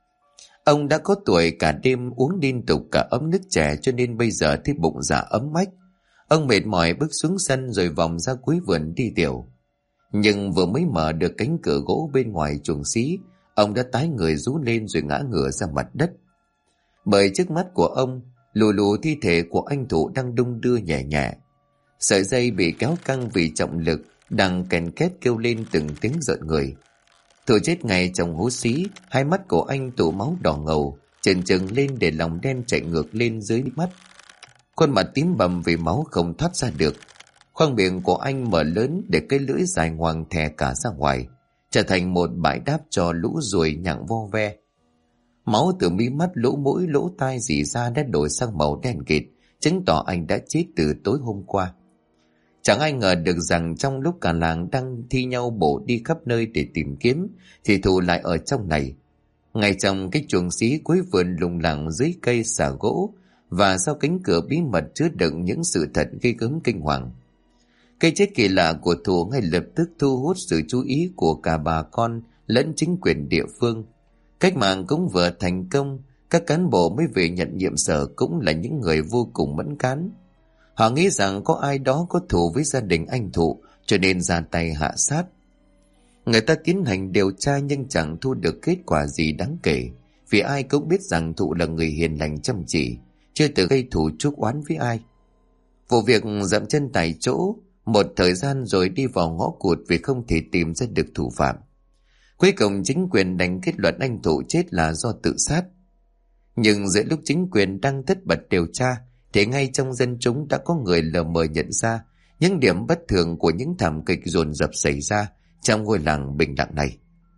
Ông đã có tuổi, cả đêm uống liên tục cả ấm nước chè, cho nên bây giờ thấy bụng dạ ấm mách. Ông mệt mỏi bước xuống sân rồi vòng ra cuối vườn đi tiểu. Nhưng vừa mới mở được cánh cửa gỗ bên ngoài chuồng xí, ông đã tái người rú lên rồi ngã ngửa ra mặt đất. Bởi trước mắt của ông, lù lù thi thể của anh Thụ đang đung đưa nhẹ nhẹ. Sợi dây bị kéo căng vì trọng lực, đang kèn két kêu lên từng tiếng rợn người. Thụ chết ngay trong hố xí, hai mắt của anh tụ máu đỏ ngầu, trần trừng lên để lòng đen chạy ngược lên dưới mắt. Khuôn mặt tím bầm vì máu không thoát ra được. Khoang miệng của anh mở lớn để cái lưỡi dài ngoằng thè cả ra ngoài, trở thành một bãi đáp cho lũ ruồi nhặng vo ve. Máu từ mí mắt, lỗ mũi, lỗ tai rỉ ra đã đổi sang màu đen kịt, chứng tỏ anh đã chết từ tối hôm qua. Chẳng ai ngờ được rằng trong lúc cả làng đang thi nhau bổ đi khắp nơi để tìm kiếm, thì Thụ lại ở trong này. Ngay trong cái chuồng xí cuối vườn lùng lẳng dưới cây xà gỗ, và sau cánh cửa bí mật chứa đựng những sự thật ghê gớm kinh hoàng. Cái chết kỳ lạ của Thụ ngay lập tức thu hút sự chú ý của cả bà con lẫn chính quyền địa phương. Cách mạng cũng vừa thành công, các cán bộ mới về nhận nhiệm sở cũng là những người vô cùng mẫn cán. Họ nghĩ rằng có ai đó có thù với gia đình anh Thụ, cho nên ra tay hạ sát. Người ta tiến hành điều tra nhưng chẳng thu được kết quả gì đáng kể, vì ai cũng biết rằng Thụ là người hiền lành chăm chỉ, chưa từng gây thù chuốc oán với ai. Vụ việc dậm chân tại chỗ một thời gian rồi đi vào ngõ cụt vì không thể tìm ra được thủ phạm. Cuối cùng chính quyền đành kết luận anh Thụ chết là do tự sát. Nhưng giữa lúc chính quyền đang tất bật điều tra, thì ngay trong dân chúng đã có người lờ mờ nhận ra những điểm bất thường của những thảm kịch dồn dập xảy ra trong ngôi làng bình lặng này.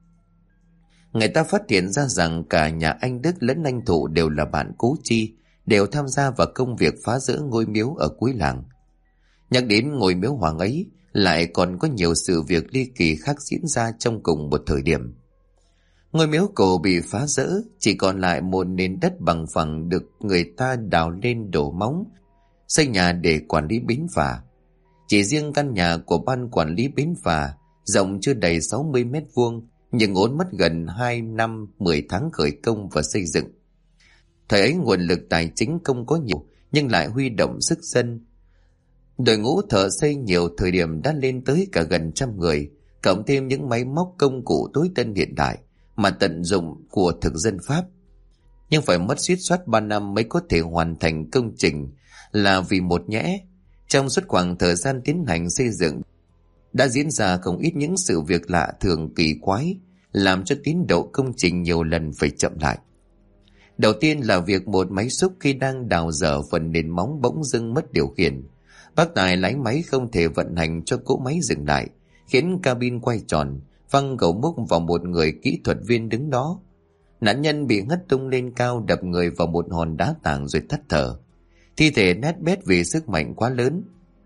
Người ta phát hiện ra rằng cả nhà anh Đức lẫn anh Thụ đều là bạn cố chi, đều tham gia vào công việc phá rỡ ngôi miếu ở cuối làng. Nhắc đến ngôi miếu hoàng ấy, lại còn có nhiều sự việc ly kỳ khác diễn ra trong cùng một thời điểm. Ngôi miếu cổ bị phá rỡ, chỉ còn lại một nền đất bằng phẳng được người ta đào lên đổ móng, xây nhà để quản lý bến phà. Chỉ riêng căn nhà của ban quản lý bến phà, rộng chưa đầy 60 mét vuông, nhưng ốn mất gần 2 năm 10 tháng khởi công và xây dựng. Thời ấy nguồn lực tài chính không có nhiều, nhưng lại huy động sức dân. Đội ngũ thợ xây nhiều thời điểm đã lên tới cả gần 100 người, cộng thêm những máy móc công cụ tối tân hiện đại mà tận dụng của thực dân Pháp. Nhưng phải mất suýt soát 3 năm mới có thể hoàn thành công trình, là vì một nhẽ, trong suốt khoảng thời gian tiến hành xây dựng, đã diễn ra không ít những sự việc lạ thường kỳ quái, làm cho tiến độ công trình nhiều lần phải chậm lại. Đầu tiên là việc một máy xúc khi đang đào dở phần nền móng bỗng dưng mất điều khiển. Bác Tài lái máy không thể vận hành cho cỗ máy dừng lại, khiến cabin quay tròn, văng gầu múc vào một người kỹ thuật viên đứng đó. Nạn nhân bị ngất tung lên cao, đập người vào một hòn đá tảng rồi tắt thở. Thi thể nát bét vì sức mạnh quá lớn.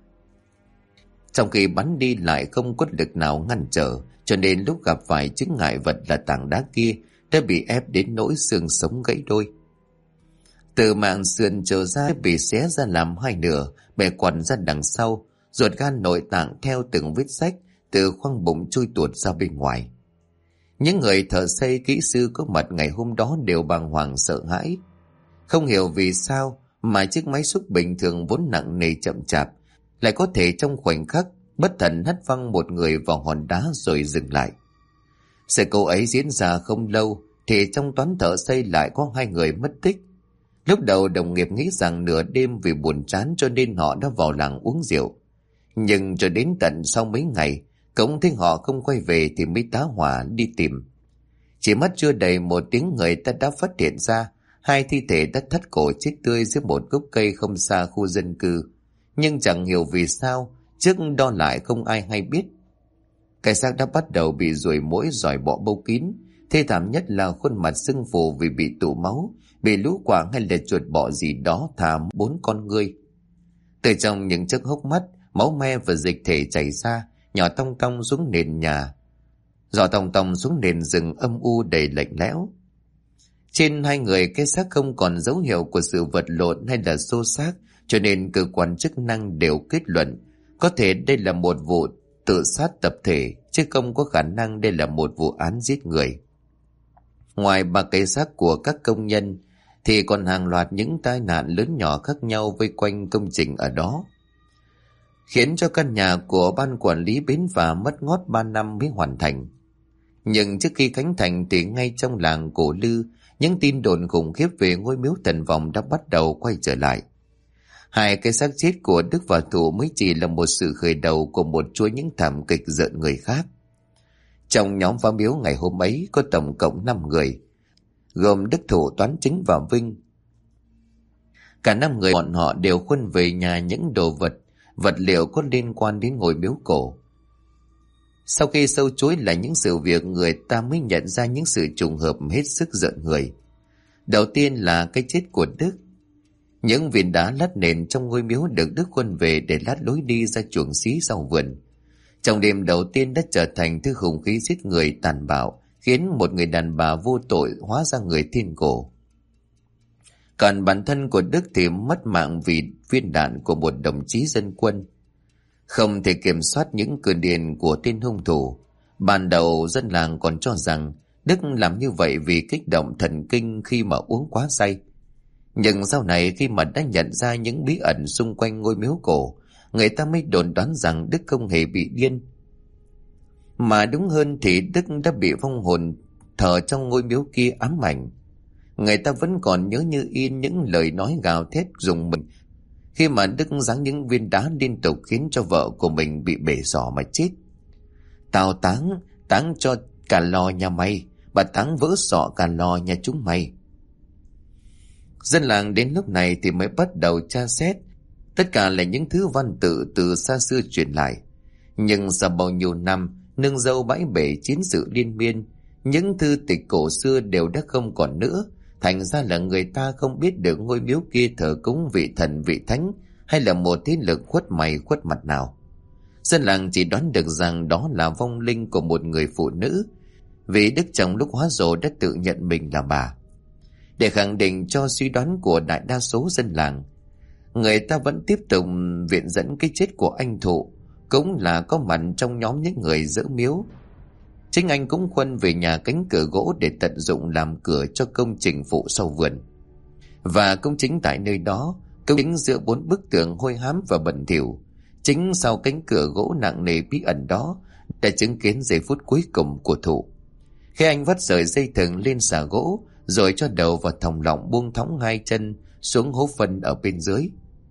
Trong khi bắn đi lại không có lực nào ngăn trở, cho nên lúc gặp phải chướng ngại vật là tảng đá kia đã bị ép đến nỗi xương sống gãy đôi. Từ mạn sườn trở ra bị xé ra làm hai nửa, bẻ quằn ra đằng sau, ruột gan nội tạng theo từng vết rách từ khoang bụng trôi tuột ra bên ngoài. Những người thợ xây kỹ sư có mặt ngày hôm đó đều bàng hoàng sợ hãi. Không hiểu vì sao mà chiếc máy xúc bình thường vốn nặng nề chậm chạp lại có thể trong khoảnh khắc bất thần hất văng một người vào hòn đá rồi dừng lại. Sự cố ấy diễn ra không lâu thì trong toán thợ xây lại có 2 người mất tích. Lúc đầu đồng nghiệp nghĩ rằng nửa đêm vì buồn chán cho nên họ đã vào làng uống rượu. Nhưng cho đến tận sau mấy ngày, cũng thấy họ không quay về thì mới tá hỏa đi tìm. Chỉ mất chưa đầy 1 tiếng người ta đã phát hiện ra Hai thi thể đã thắt cổ chết tươi dưới một gốc cây không xa khu dân cư. Nhưng chẳng hiểu vì sao, trước đo lại không ai hay biết. Cái xác đã bắt đầu bị ruồi muỗi giòi bọ bâu kín. Thê thảm nhất là khuôn mặt sưng phù vì bị tụ máu, bị lũ quạng hay là chuột bọ gì đó thả 4 con ngươi. Từ trong những chiếc hốc mắt, máu me và dịch thể chảy ra, nhỏ tong tong xuống nền nhà, giọt tong tong xuống nền rừng âm u đầy lạnh lẽo. Trên hai người, cái xác không còn dấu hiệu của sự vật lộn hay là xô xát, cho nên cơ quan chức năng đều kết luận có thể đây là một vụ tự sát tập thể, chứ không có khả năng đây là một vụ án giết người. Ngoài 3 cái xác của các công nhân thì còn hàng loạt những tai nạn lớn nhỏ khác nhau vây quanh công trình ở đó, khiến cho căn nhà của ban quản lý bến phà mất ngót 3 năm mới hoàn thành. Nhưng trước khi khánh thành thì ngay trong làng Cổ Lư, những tin đồn khủng khiếp về ngôi miếu thần vọng đã bắt đầu quay trở lại. 2 cái xác chết của Đức và Thụ mới chỉ là một sự khởi đầu của một chuỗi những thảm kịch rợn người khác. Trong nhóm phá miếu ngày hôm ấy có tổng cộng 5 người, gồm Đức, Thụ, Toán Chính và Vinh. Cả 5 người bọn họ đều khuân về nhà những đồ vật liệu có liên quan đến ngôi miếu cổ. Sau khi sâu chuỗi là những sự việc, người ta mới nhận ra những sự trùng hợp hết sức rợn người. Đầu tiên là cái chết của Đức. Những viên đá lát nền trong ngôi miếu được Đức khuân về để lát lối đi ra chuồng xí sau vườn. Trong đêm đầu tiên đã trở thành thứ hung khí giết người tàn bạo, khiến một người đàn bà vô tội hóa ra người thiên cổ. Còn bản thân của Đức thì mất mạng vì viên đạn của một đồng chí dân quân. Không thể kiểm soát những cơn điên của tên hung thủ. Ban đầu dân làng còn cho rằng Đức làm như vậy vì kích động thần kinh khi mà uống quá say. Nhưng sau này khi mà đã nhận ra những bí ẩn xung quanh ngôi miếu cổ, người ta mới đồn đoán rằng Đức không hề bị điên. Mà đúng hơn thì Đức đã bị vong hồn thờ trong ngôi miếu kia ám ảnh. Người ta vẫn còn nhớ như in những lời nói gào thét rùng mình khi mà Đức giáng những viên đá liên tục khiến cho vợ của mình bị bể giỏ mà chết. Tao táng cho cả lò nhà mày, bà táng vỡ sọ cả lò nhà chúng mày. Dân làng đến lúc này thì mới bắt đầu tra xét. Tất cả là những thứ văn tự từ xa xưa truyền lại. Nhưng sau bao nhiêu năm nương dâu bãi bể chiến sự liên miên, những thư tịch cổ xưa đều đã không còn nữa. Thành ra là người ta không biết được ngôi miếu kia thờ cúng vị thần vị thánh hay là một thế lực khuất mày khuất mặt nào. Dân làng chỉ đoán được rằng đó là vong linh của một người phụ nữ, vì Đức chồng lúc hóa rồ đã tự nhận mình là bà. Để khẳng định cho suy đoán của đại đa số dân làng, người ta vẫn tiếp tục viện dẫn cái chết của anh Thụ cũng là có mặt trong nhóm những người giữ miếu. Chính anh cũng khuân về nhà cánh cửa gỗ để tận dụng làm cửa cho công trình phụ sau vườn. Và cũng chính tại nơi đó, cũng chính giữa 4 bức tường hôi hám và bẩn thỉu, chính sau cánh cửa gỗ nặng nề bí ẩn đó, đã chứng kiến giây phút cuối cùng của Thụ. Khi anh vắt sợi dây thừng lên xà gỗ, rồi cho đầu vào thòng lọng buông thõng 2 chân xuống hố phân ở bên dưới.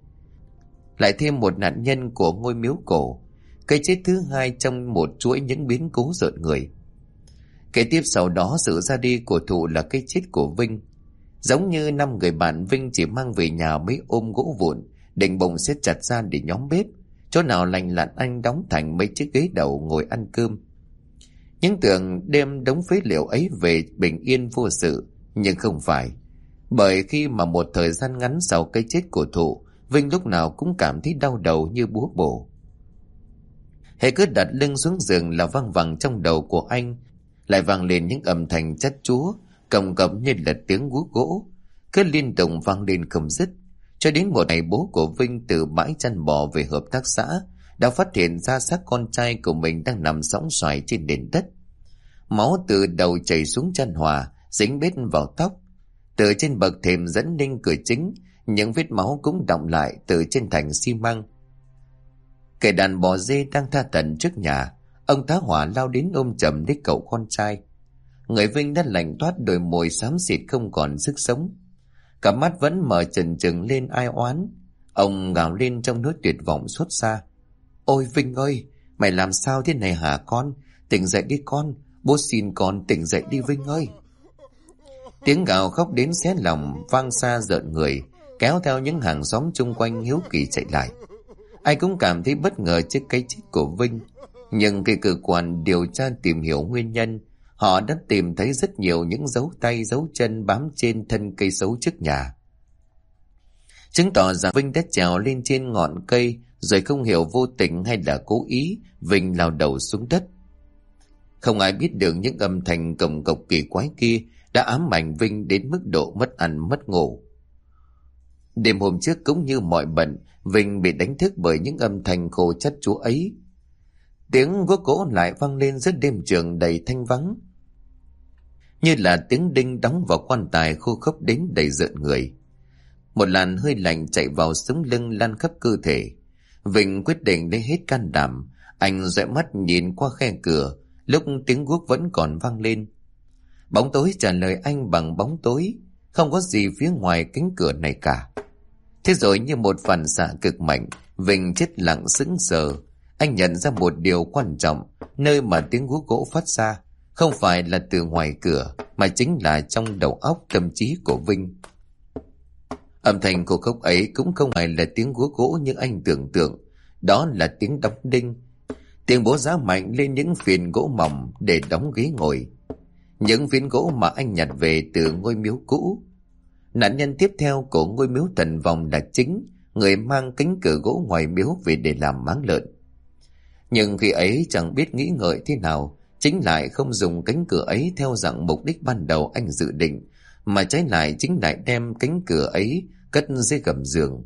Lại thêm một nạn nhân của ngôi miếu cổ, cái chết thứ 2 trong một chuỗi những biến cố rợn người. Kế tiếp sau đó, sự ra đi của Thụ là cái chết của Vinh. Giống như 5 người bạn, Vinh chỉ mang về nhà mấy ôm gỗ vụn, định bụng xếp chặt ra để nhóm bếp. Chỗ nào lành lặn anh đóng thành mấy chiếc ghế đầu ngồi ăn cơm. Những tưởng đem đống phế liệu ấy về bình yên vô sự, nhưng không phải. Bởi khi mà một thời gian ngắn sau cái chết của Thụ, Vinh lúc nào cũng cảm thấy đau đầu như búa bổ. Hễ cứ đặt lưng xuống giường là văng vẳng trong đầu của anh lại vang lên những âm thanh chát chúa, cồng cập như là tiếng guốc gỗ, cứ liên tục vang lên không dứt. Cho đến một ngày, bố của Vinh từ bãi chăn bò về hợp tác xã đã phát hiện ra xác con trai của mình đang nằm sõng soài trên nền đất. Máu từ đầu chảy xuống chân Hòa, dính bết vào tóc. Từ trên bậc thềm dẫn lên cửa chính, những vết máu cũng đọng lại từ trên thành xi măng. Kẻ đàn bò dê đang tha tận trước nhà, ông tá hỏa lao đến ôm chầm lấy cậu con trai. Người Vinh đã lạnh toát, đôi môi xám xịt không còn sức sống, cả mắt vẫn mở trừng trừng lên ai oán. Ông gào lên trong nỗi tuyệt vọng xót xa: "Ôi Vinh ơi, mày làm sao thế này hả con? Tỉnh dậy đi con, bố xin con tỉnh dậy đi Vinh ơi." Tiếng gào khóc đến xé lòng vang xa rợn người, kéo theo những hàng xóm chung quanh hiếu kỳ chạy lại. Ai cũng cảm thấy bất ngờ trước cái chết của Vinh. Nhưng khi cơ quan điều tra tìm hiểu nguyên nhân, họ đã tìm thấy rất nhiều những dấu tay dấu chân bám trên thân cây sấu trước nhà, chứng tỏ rằng Vinh đã trèo lên trên ngọn cây, rồi không hiểu vô tình hay là cố ý Vinh lao đầu xuống đất. Không ai biết được những âm thanh cồng cộc kỳ quái kia đã ám ảnh Vinh đến mức độ mất ăn mất ngủ. Đêm hôm trước cũng như mọi bận, Vinh bị đánh thức bởi những âm thanh khô chát chúa ấy. Tiếng guốc gỗ lại vang lên giữa đêm trường đầy thanh vắng, như là tiếng đinh đóng vào quan tài khô khốc đến đầy rợn người. Một làn hơi lạnh chạy vào sống lưng lan khắp cơ thể. Vinh quyết định lấy hết can đảm. Anh dõi mắt nhìn qua khe cửa lúc tiếng guốc vẫn còn vang lên. Bóng tối trả lời anh bằng bóng tối, không có gì phía ngoài cánh cửa này cả. Thế rồi như một phản xạ cực mạnh, Vinh chết lặng sững sờ. Anh nhận ra một điều quan trọng, nơi mà tiếng guốc gỗ phát ra không phải là từ ngoài cửa, mà chính là trong đầu óc tâm trí của Vinh. Âm thanh của khóc ấy cũng không phải là tiếng guốc gỗ như anh tưởng tượng, đó là tiếng đóng đinh. Tiếng búa giá mạnh lên những phiến gỗ mỏng để đóng ghế ngồi, những phiến gỗ mà anh nhặt về từ ngôi miếu cũ. Nạn nhân tiếp theo của ngôi miếu Thần Vòng là chính người mang cánh cửa gỗ ngoài miếu về để làm máng lợn. Nhưng khi ấy chẳng biết nghĩ ngợi thế nào, chính lại không dùng cánh cửa ấy theo dạng mục đích ban đầu anh dự định, mà trái lại chính lại đem cánh cửa ấy cất dưới gầm giường.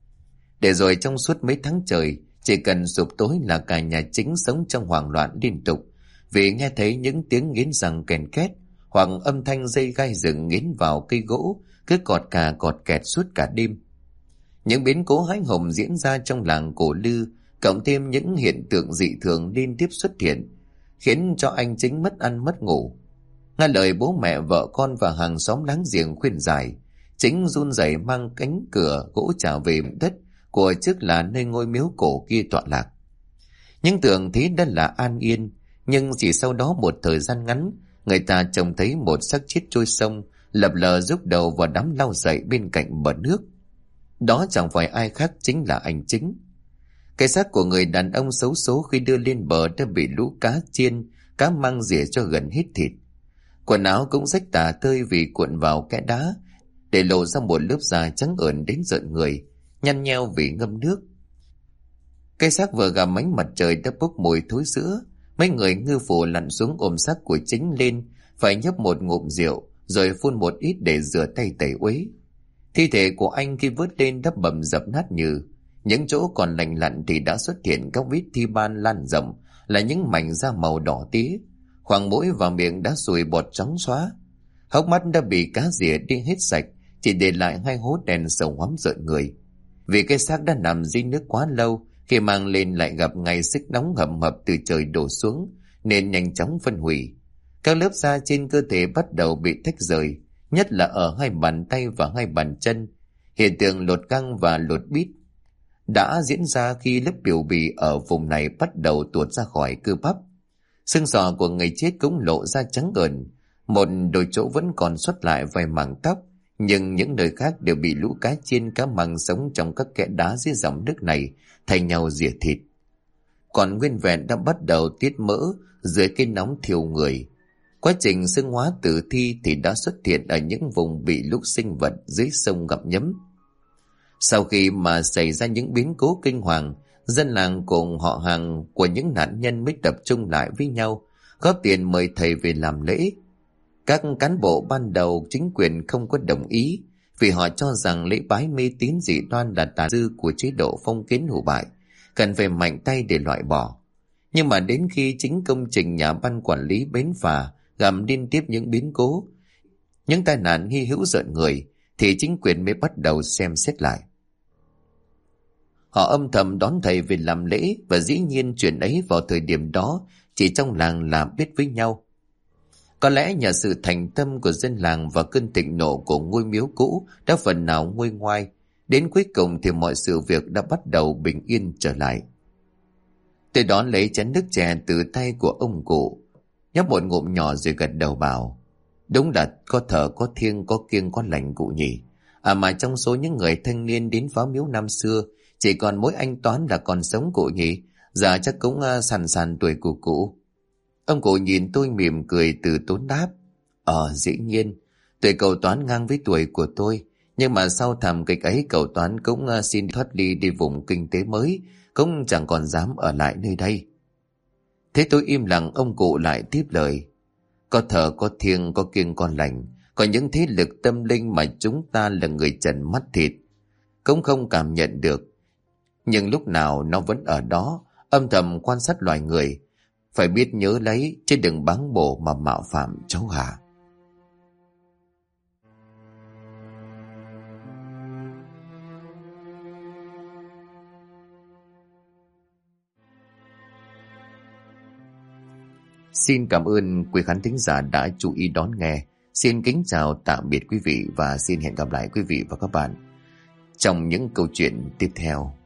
Để rồi trong suốt mấy tháng trời, chỉ cần sụp tối là cả nhà chính sống trong hoảng loạn liên tục, vì nghe thấy những tiếng nghiến răng kèn két, hoặc âm thanh dây gai rừng nghiến vào cây gỗ cứ cọt cà cọt kẹt suốt cả đêm. Những biến cố hãi hùng diễn ra trong làng Cổ Lư, cộng thêm những hiện tượng dị thường liên tiếp xuất hiện, khiến cho anh chính mất ăn mất ngủ. Nghe lời bố mẹ, vợ con và hàng xóm láng giềng khuyên giải, chính run rẩy mang cánh cửa gỗ trả về đất của trước là nơi ngôi miếu cổ kia tọa lạc. Nhưng tưởng thế đã là an yên, nhưng chỉ sau đó một thời gian ngắn, người ta trông thấy một xác chết trôi sông, lập lờ rúc đầu vào đám lau sậy bên cạnh bờ nước. Đó chẳng phải ai khác chính là anh Chính. Cái xác của người đàn ông xấu số khi đưa lên bờ đã bị lũ cá chiên, cá măng rỉa cho gần hết thịt. Quần áo cũng rách tả tơi vì cuộn vào kẽ đá, để lộ ra một lớp da trắng ởn đến rợn người, nhăn nheo vì ngâm nước. Cái xác vừa gặp ánh mặt trời đã bốc mùi thối sữa. Mấy người ngư phủ lặn xuống ôm xác của Chính lên, phải nhấp một ngụm rượu rồi phun một ít để rửa tay tẩy uế. Thi thể của anh khi vớt lên đã bầm dập nát nhừ. Những chỗ còn lành lặn thì đã xuất hiện các vết thi ban lan rộng, là những mảnh da màu đỏ tía. Khoảng mũi và miệng đã sùi bọt trắng xóa. Hốc mắt đã bị cá rỉa đi hết sạch, chỉ để lại hai hố đen sầu hoắm rợn người. Vì cái xác đã nằm dưới nước quá lâu, khi mang lên lại gặp ngày sức nóng hầm hập từ trời đổ xuống, nên nhanh chóng phân hủy. Các lớp da trên cơ thể bắt đầu bị tách rời, nhất là ở hai bàn tay và hai bàn chân. Hiện tượng lột găng và lột bít đã diễn ra khi lớp biểu bì ở vùng này bắt đầu tuột ra khỏi cơ bắp. Xương sọ của người chết cũng lộ ra trắng ợn, một đôi chỗ vẫn còn xuất lại vài mảng tóc, nhưng những nơi khác đều bị lũ cá chiên, cá măng sống trong các kẽ đá dưới dòng nước này thay nhau rỉa thịt. Còn nguyên vẹn đã bắt đầu tiết mỡ dưới cái nóng thiêu người. Quá trình xương hóa tử thi thì đã xuất hiện ở những vùng bị lũ sinh vật dưới sông gặm nhấm. Sau khi mà xảy ra những biến cố kinh hoàng, dân làng cùng họ hàng của những nạn nhân mới tập trung lại với nhau, góp tiền mời thầy về làm lễ. Các cán bộ ban đầu chính quyền không có đồng ý, vì họ cho rằng lễ bái mê tín dị đoan là tà dư của chế độ phong kiến hủ bại, cần phải mạnh tay để loại bỏ. Nhưng mà đến khi chính công trình nhà ban quản lý bến phà gặp liên tiếp những biến cố, những tai nạn hy hữu rợn người, thì chính quyền mới bắt đầu xem xét lại. Họ âm thầm đón thầy về làm lễ, và dĩ nhiên chuyện ấy vào thời điểm đó chỉ trong làng là biết với nhau. Có lẽ nhờ sự thành tâm của dân làng và cơn thịnh nộ của ngôi miếu cũ đã phần nào nguôi ngoai, đến cuối cùng thì mọi sự việc đã bắt đầu bình yên trở lại. Tôi đón lấy chén nước chè từ tay của ông cụ, nhấp một ngụm nhỏ rồi gật đầu bảo: Đúng là có thờ có thiêng, có kiêng có lành cụ nhỉ. À mà trong số những người thanh niên đến phá miếu năm xưa, chỉ còn mỗi anh Toán là còn sống cụ nhỉ. Giờ chắc cũng sàn sàn tuổi của cụ. Ông cụ nhìn tôi mỉm cười từ tốn đáp. Dĩ nhiên, tuổi cậu Toán ngang với tuổi của tôi. Nhưng mà sau thảm kịch ấy cậu Toán cũng xin thoát ly đi vùng kinh tế mới, cũng chẳng còn dám ở lại nơi đây. Thế tôi im lặng, ông cụ lại tiếp lời. Có thờ có thiêng có kiêng có lành, có những thế lực tâm linh mà chúng ta là người trần mắt thịt cũng không cảm nhận được. Nhưng lúc nào nó vẫn ở đó, âm thầm quan sát loài người. Phải biết nhớ lấy, chứ đừng báng bổ mà mạo phạm cháu Hà. Xin cảm ơn quý khán thính giả đã chú ý đón nghe. Xin kính chào tạm biệt quý vị và xin hẹn gặp lại quý vị và các bạn trong những câu chuyện tiếp theo.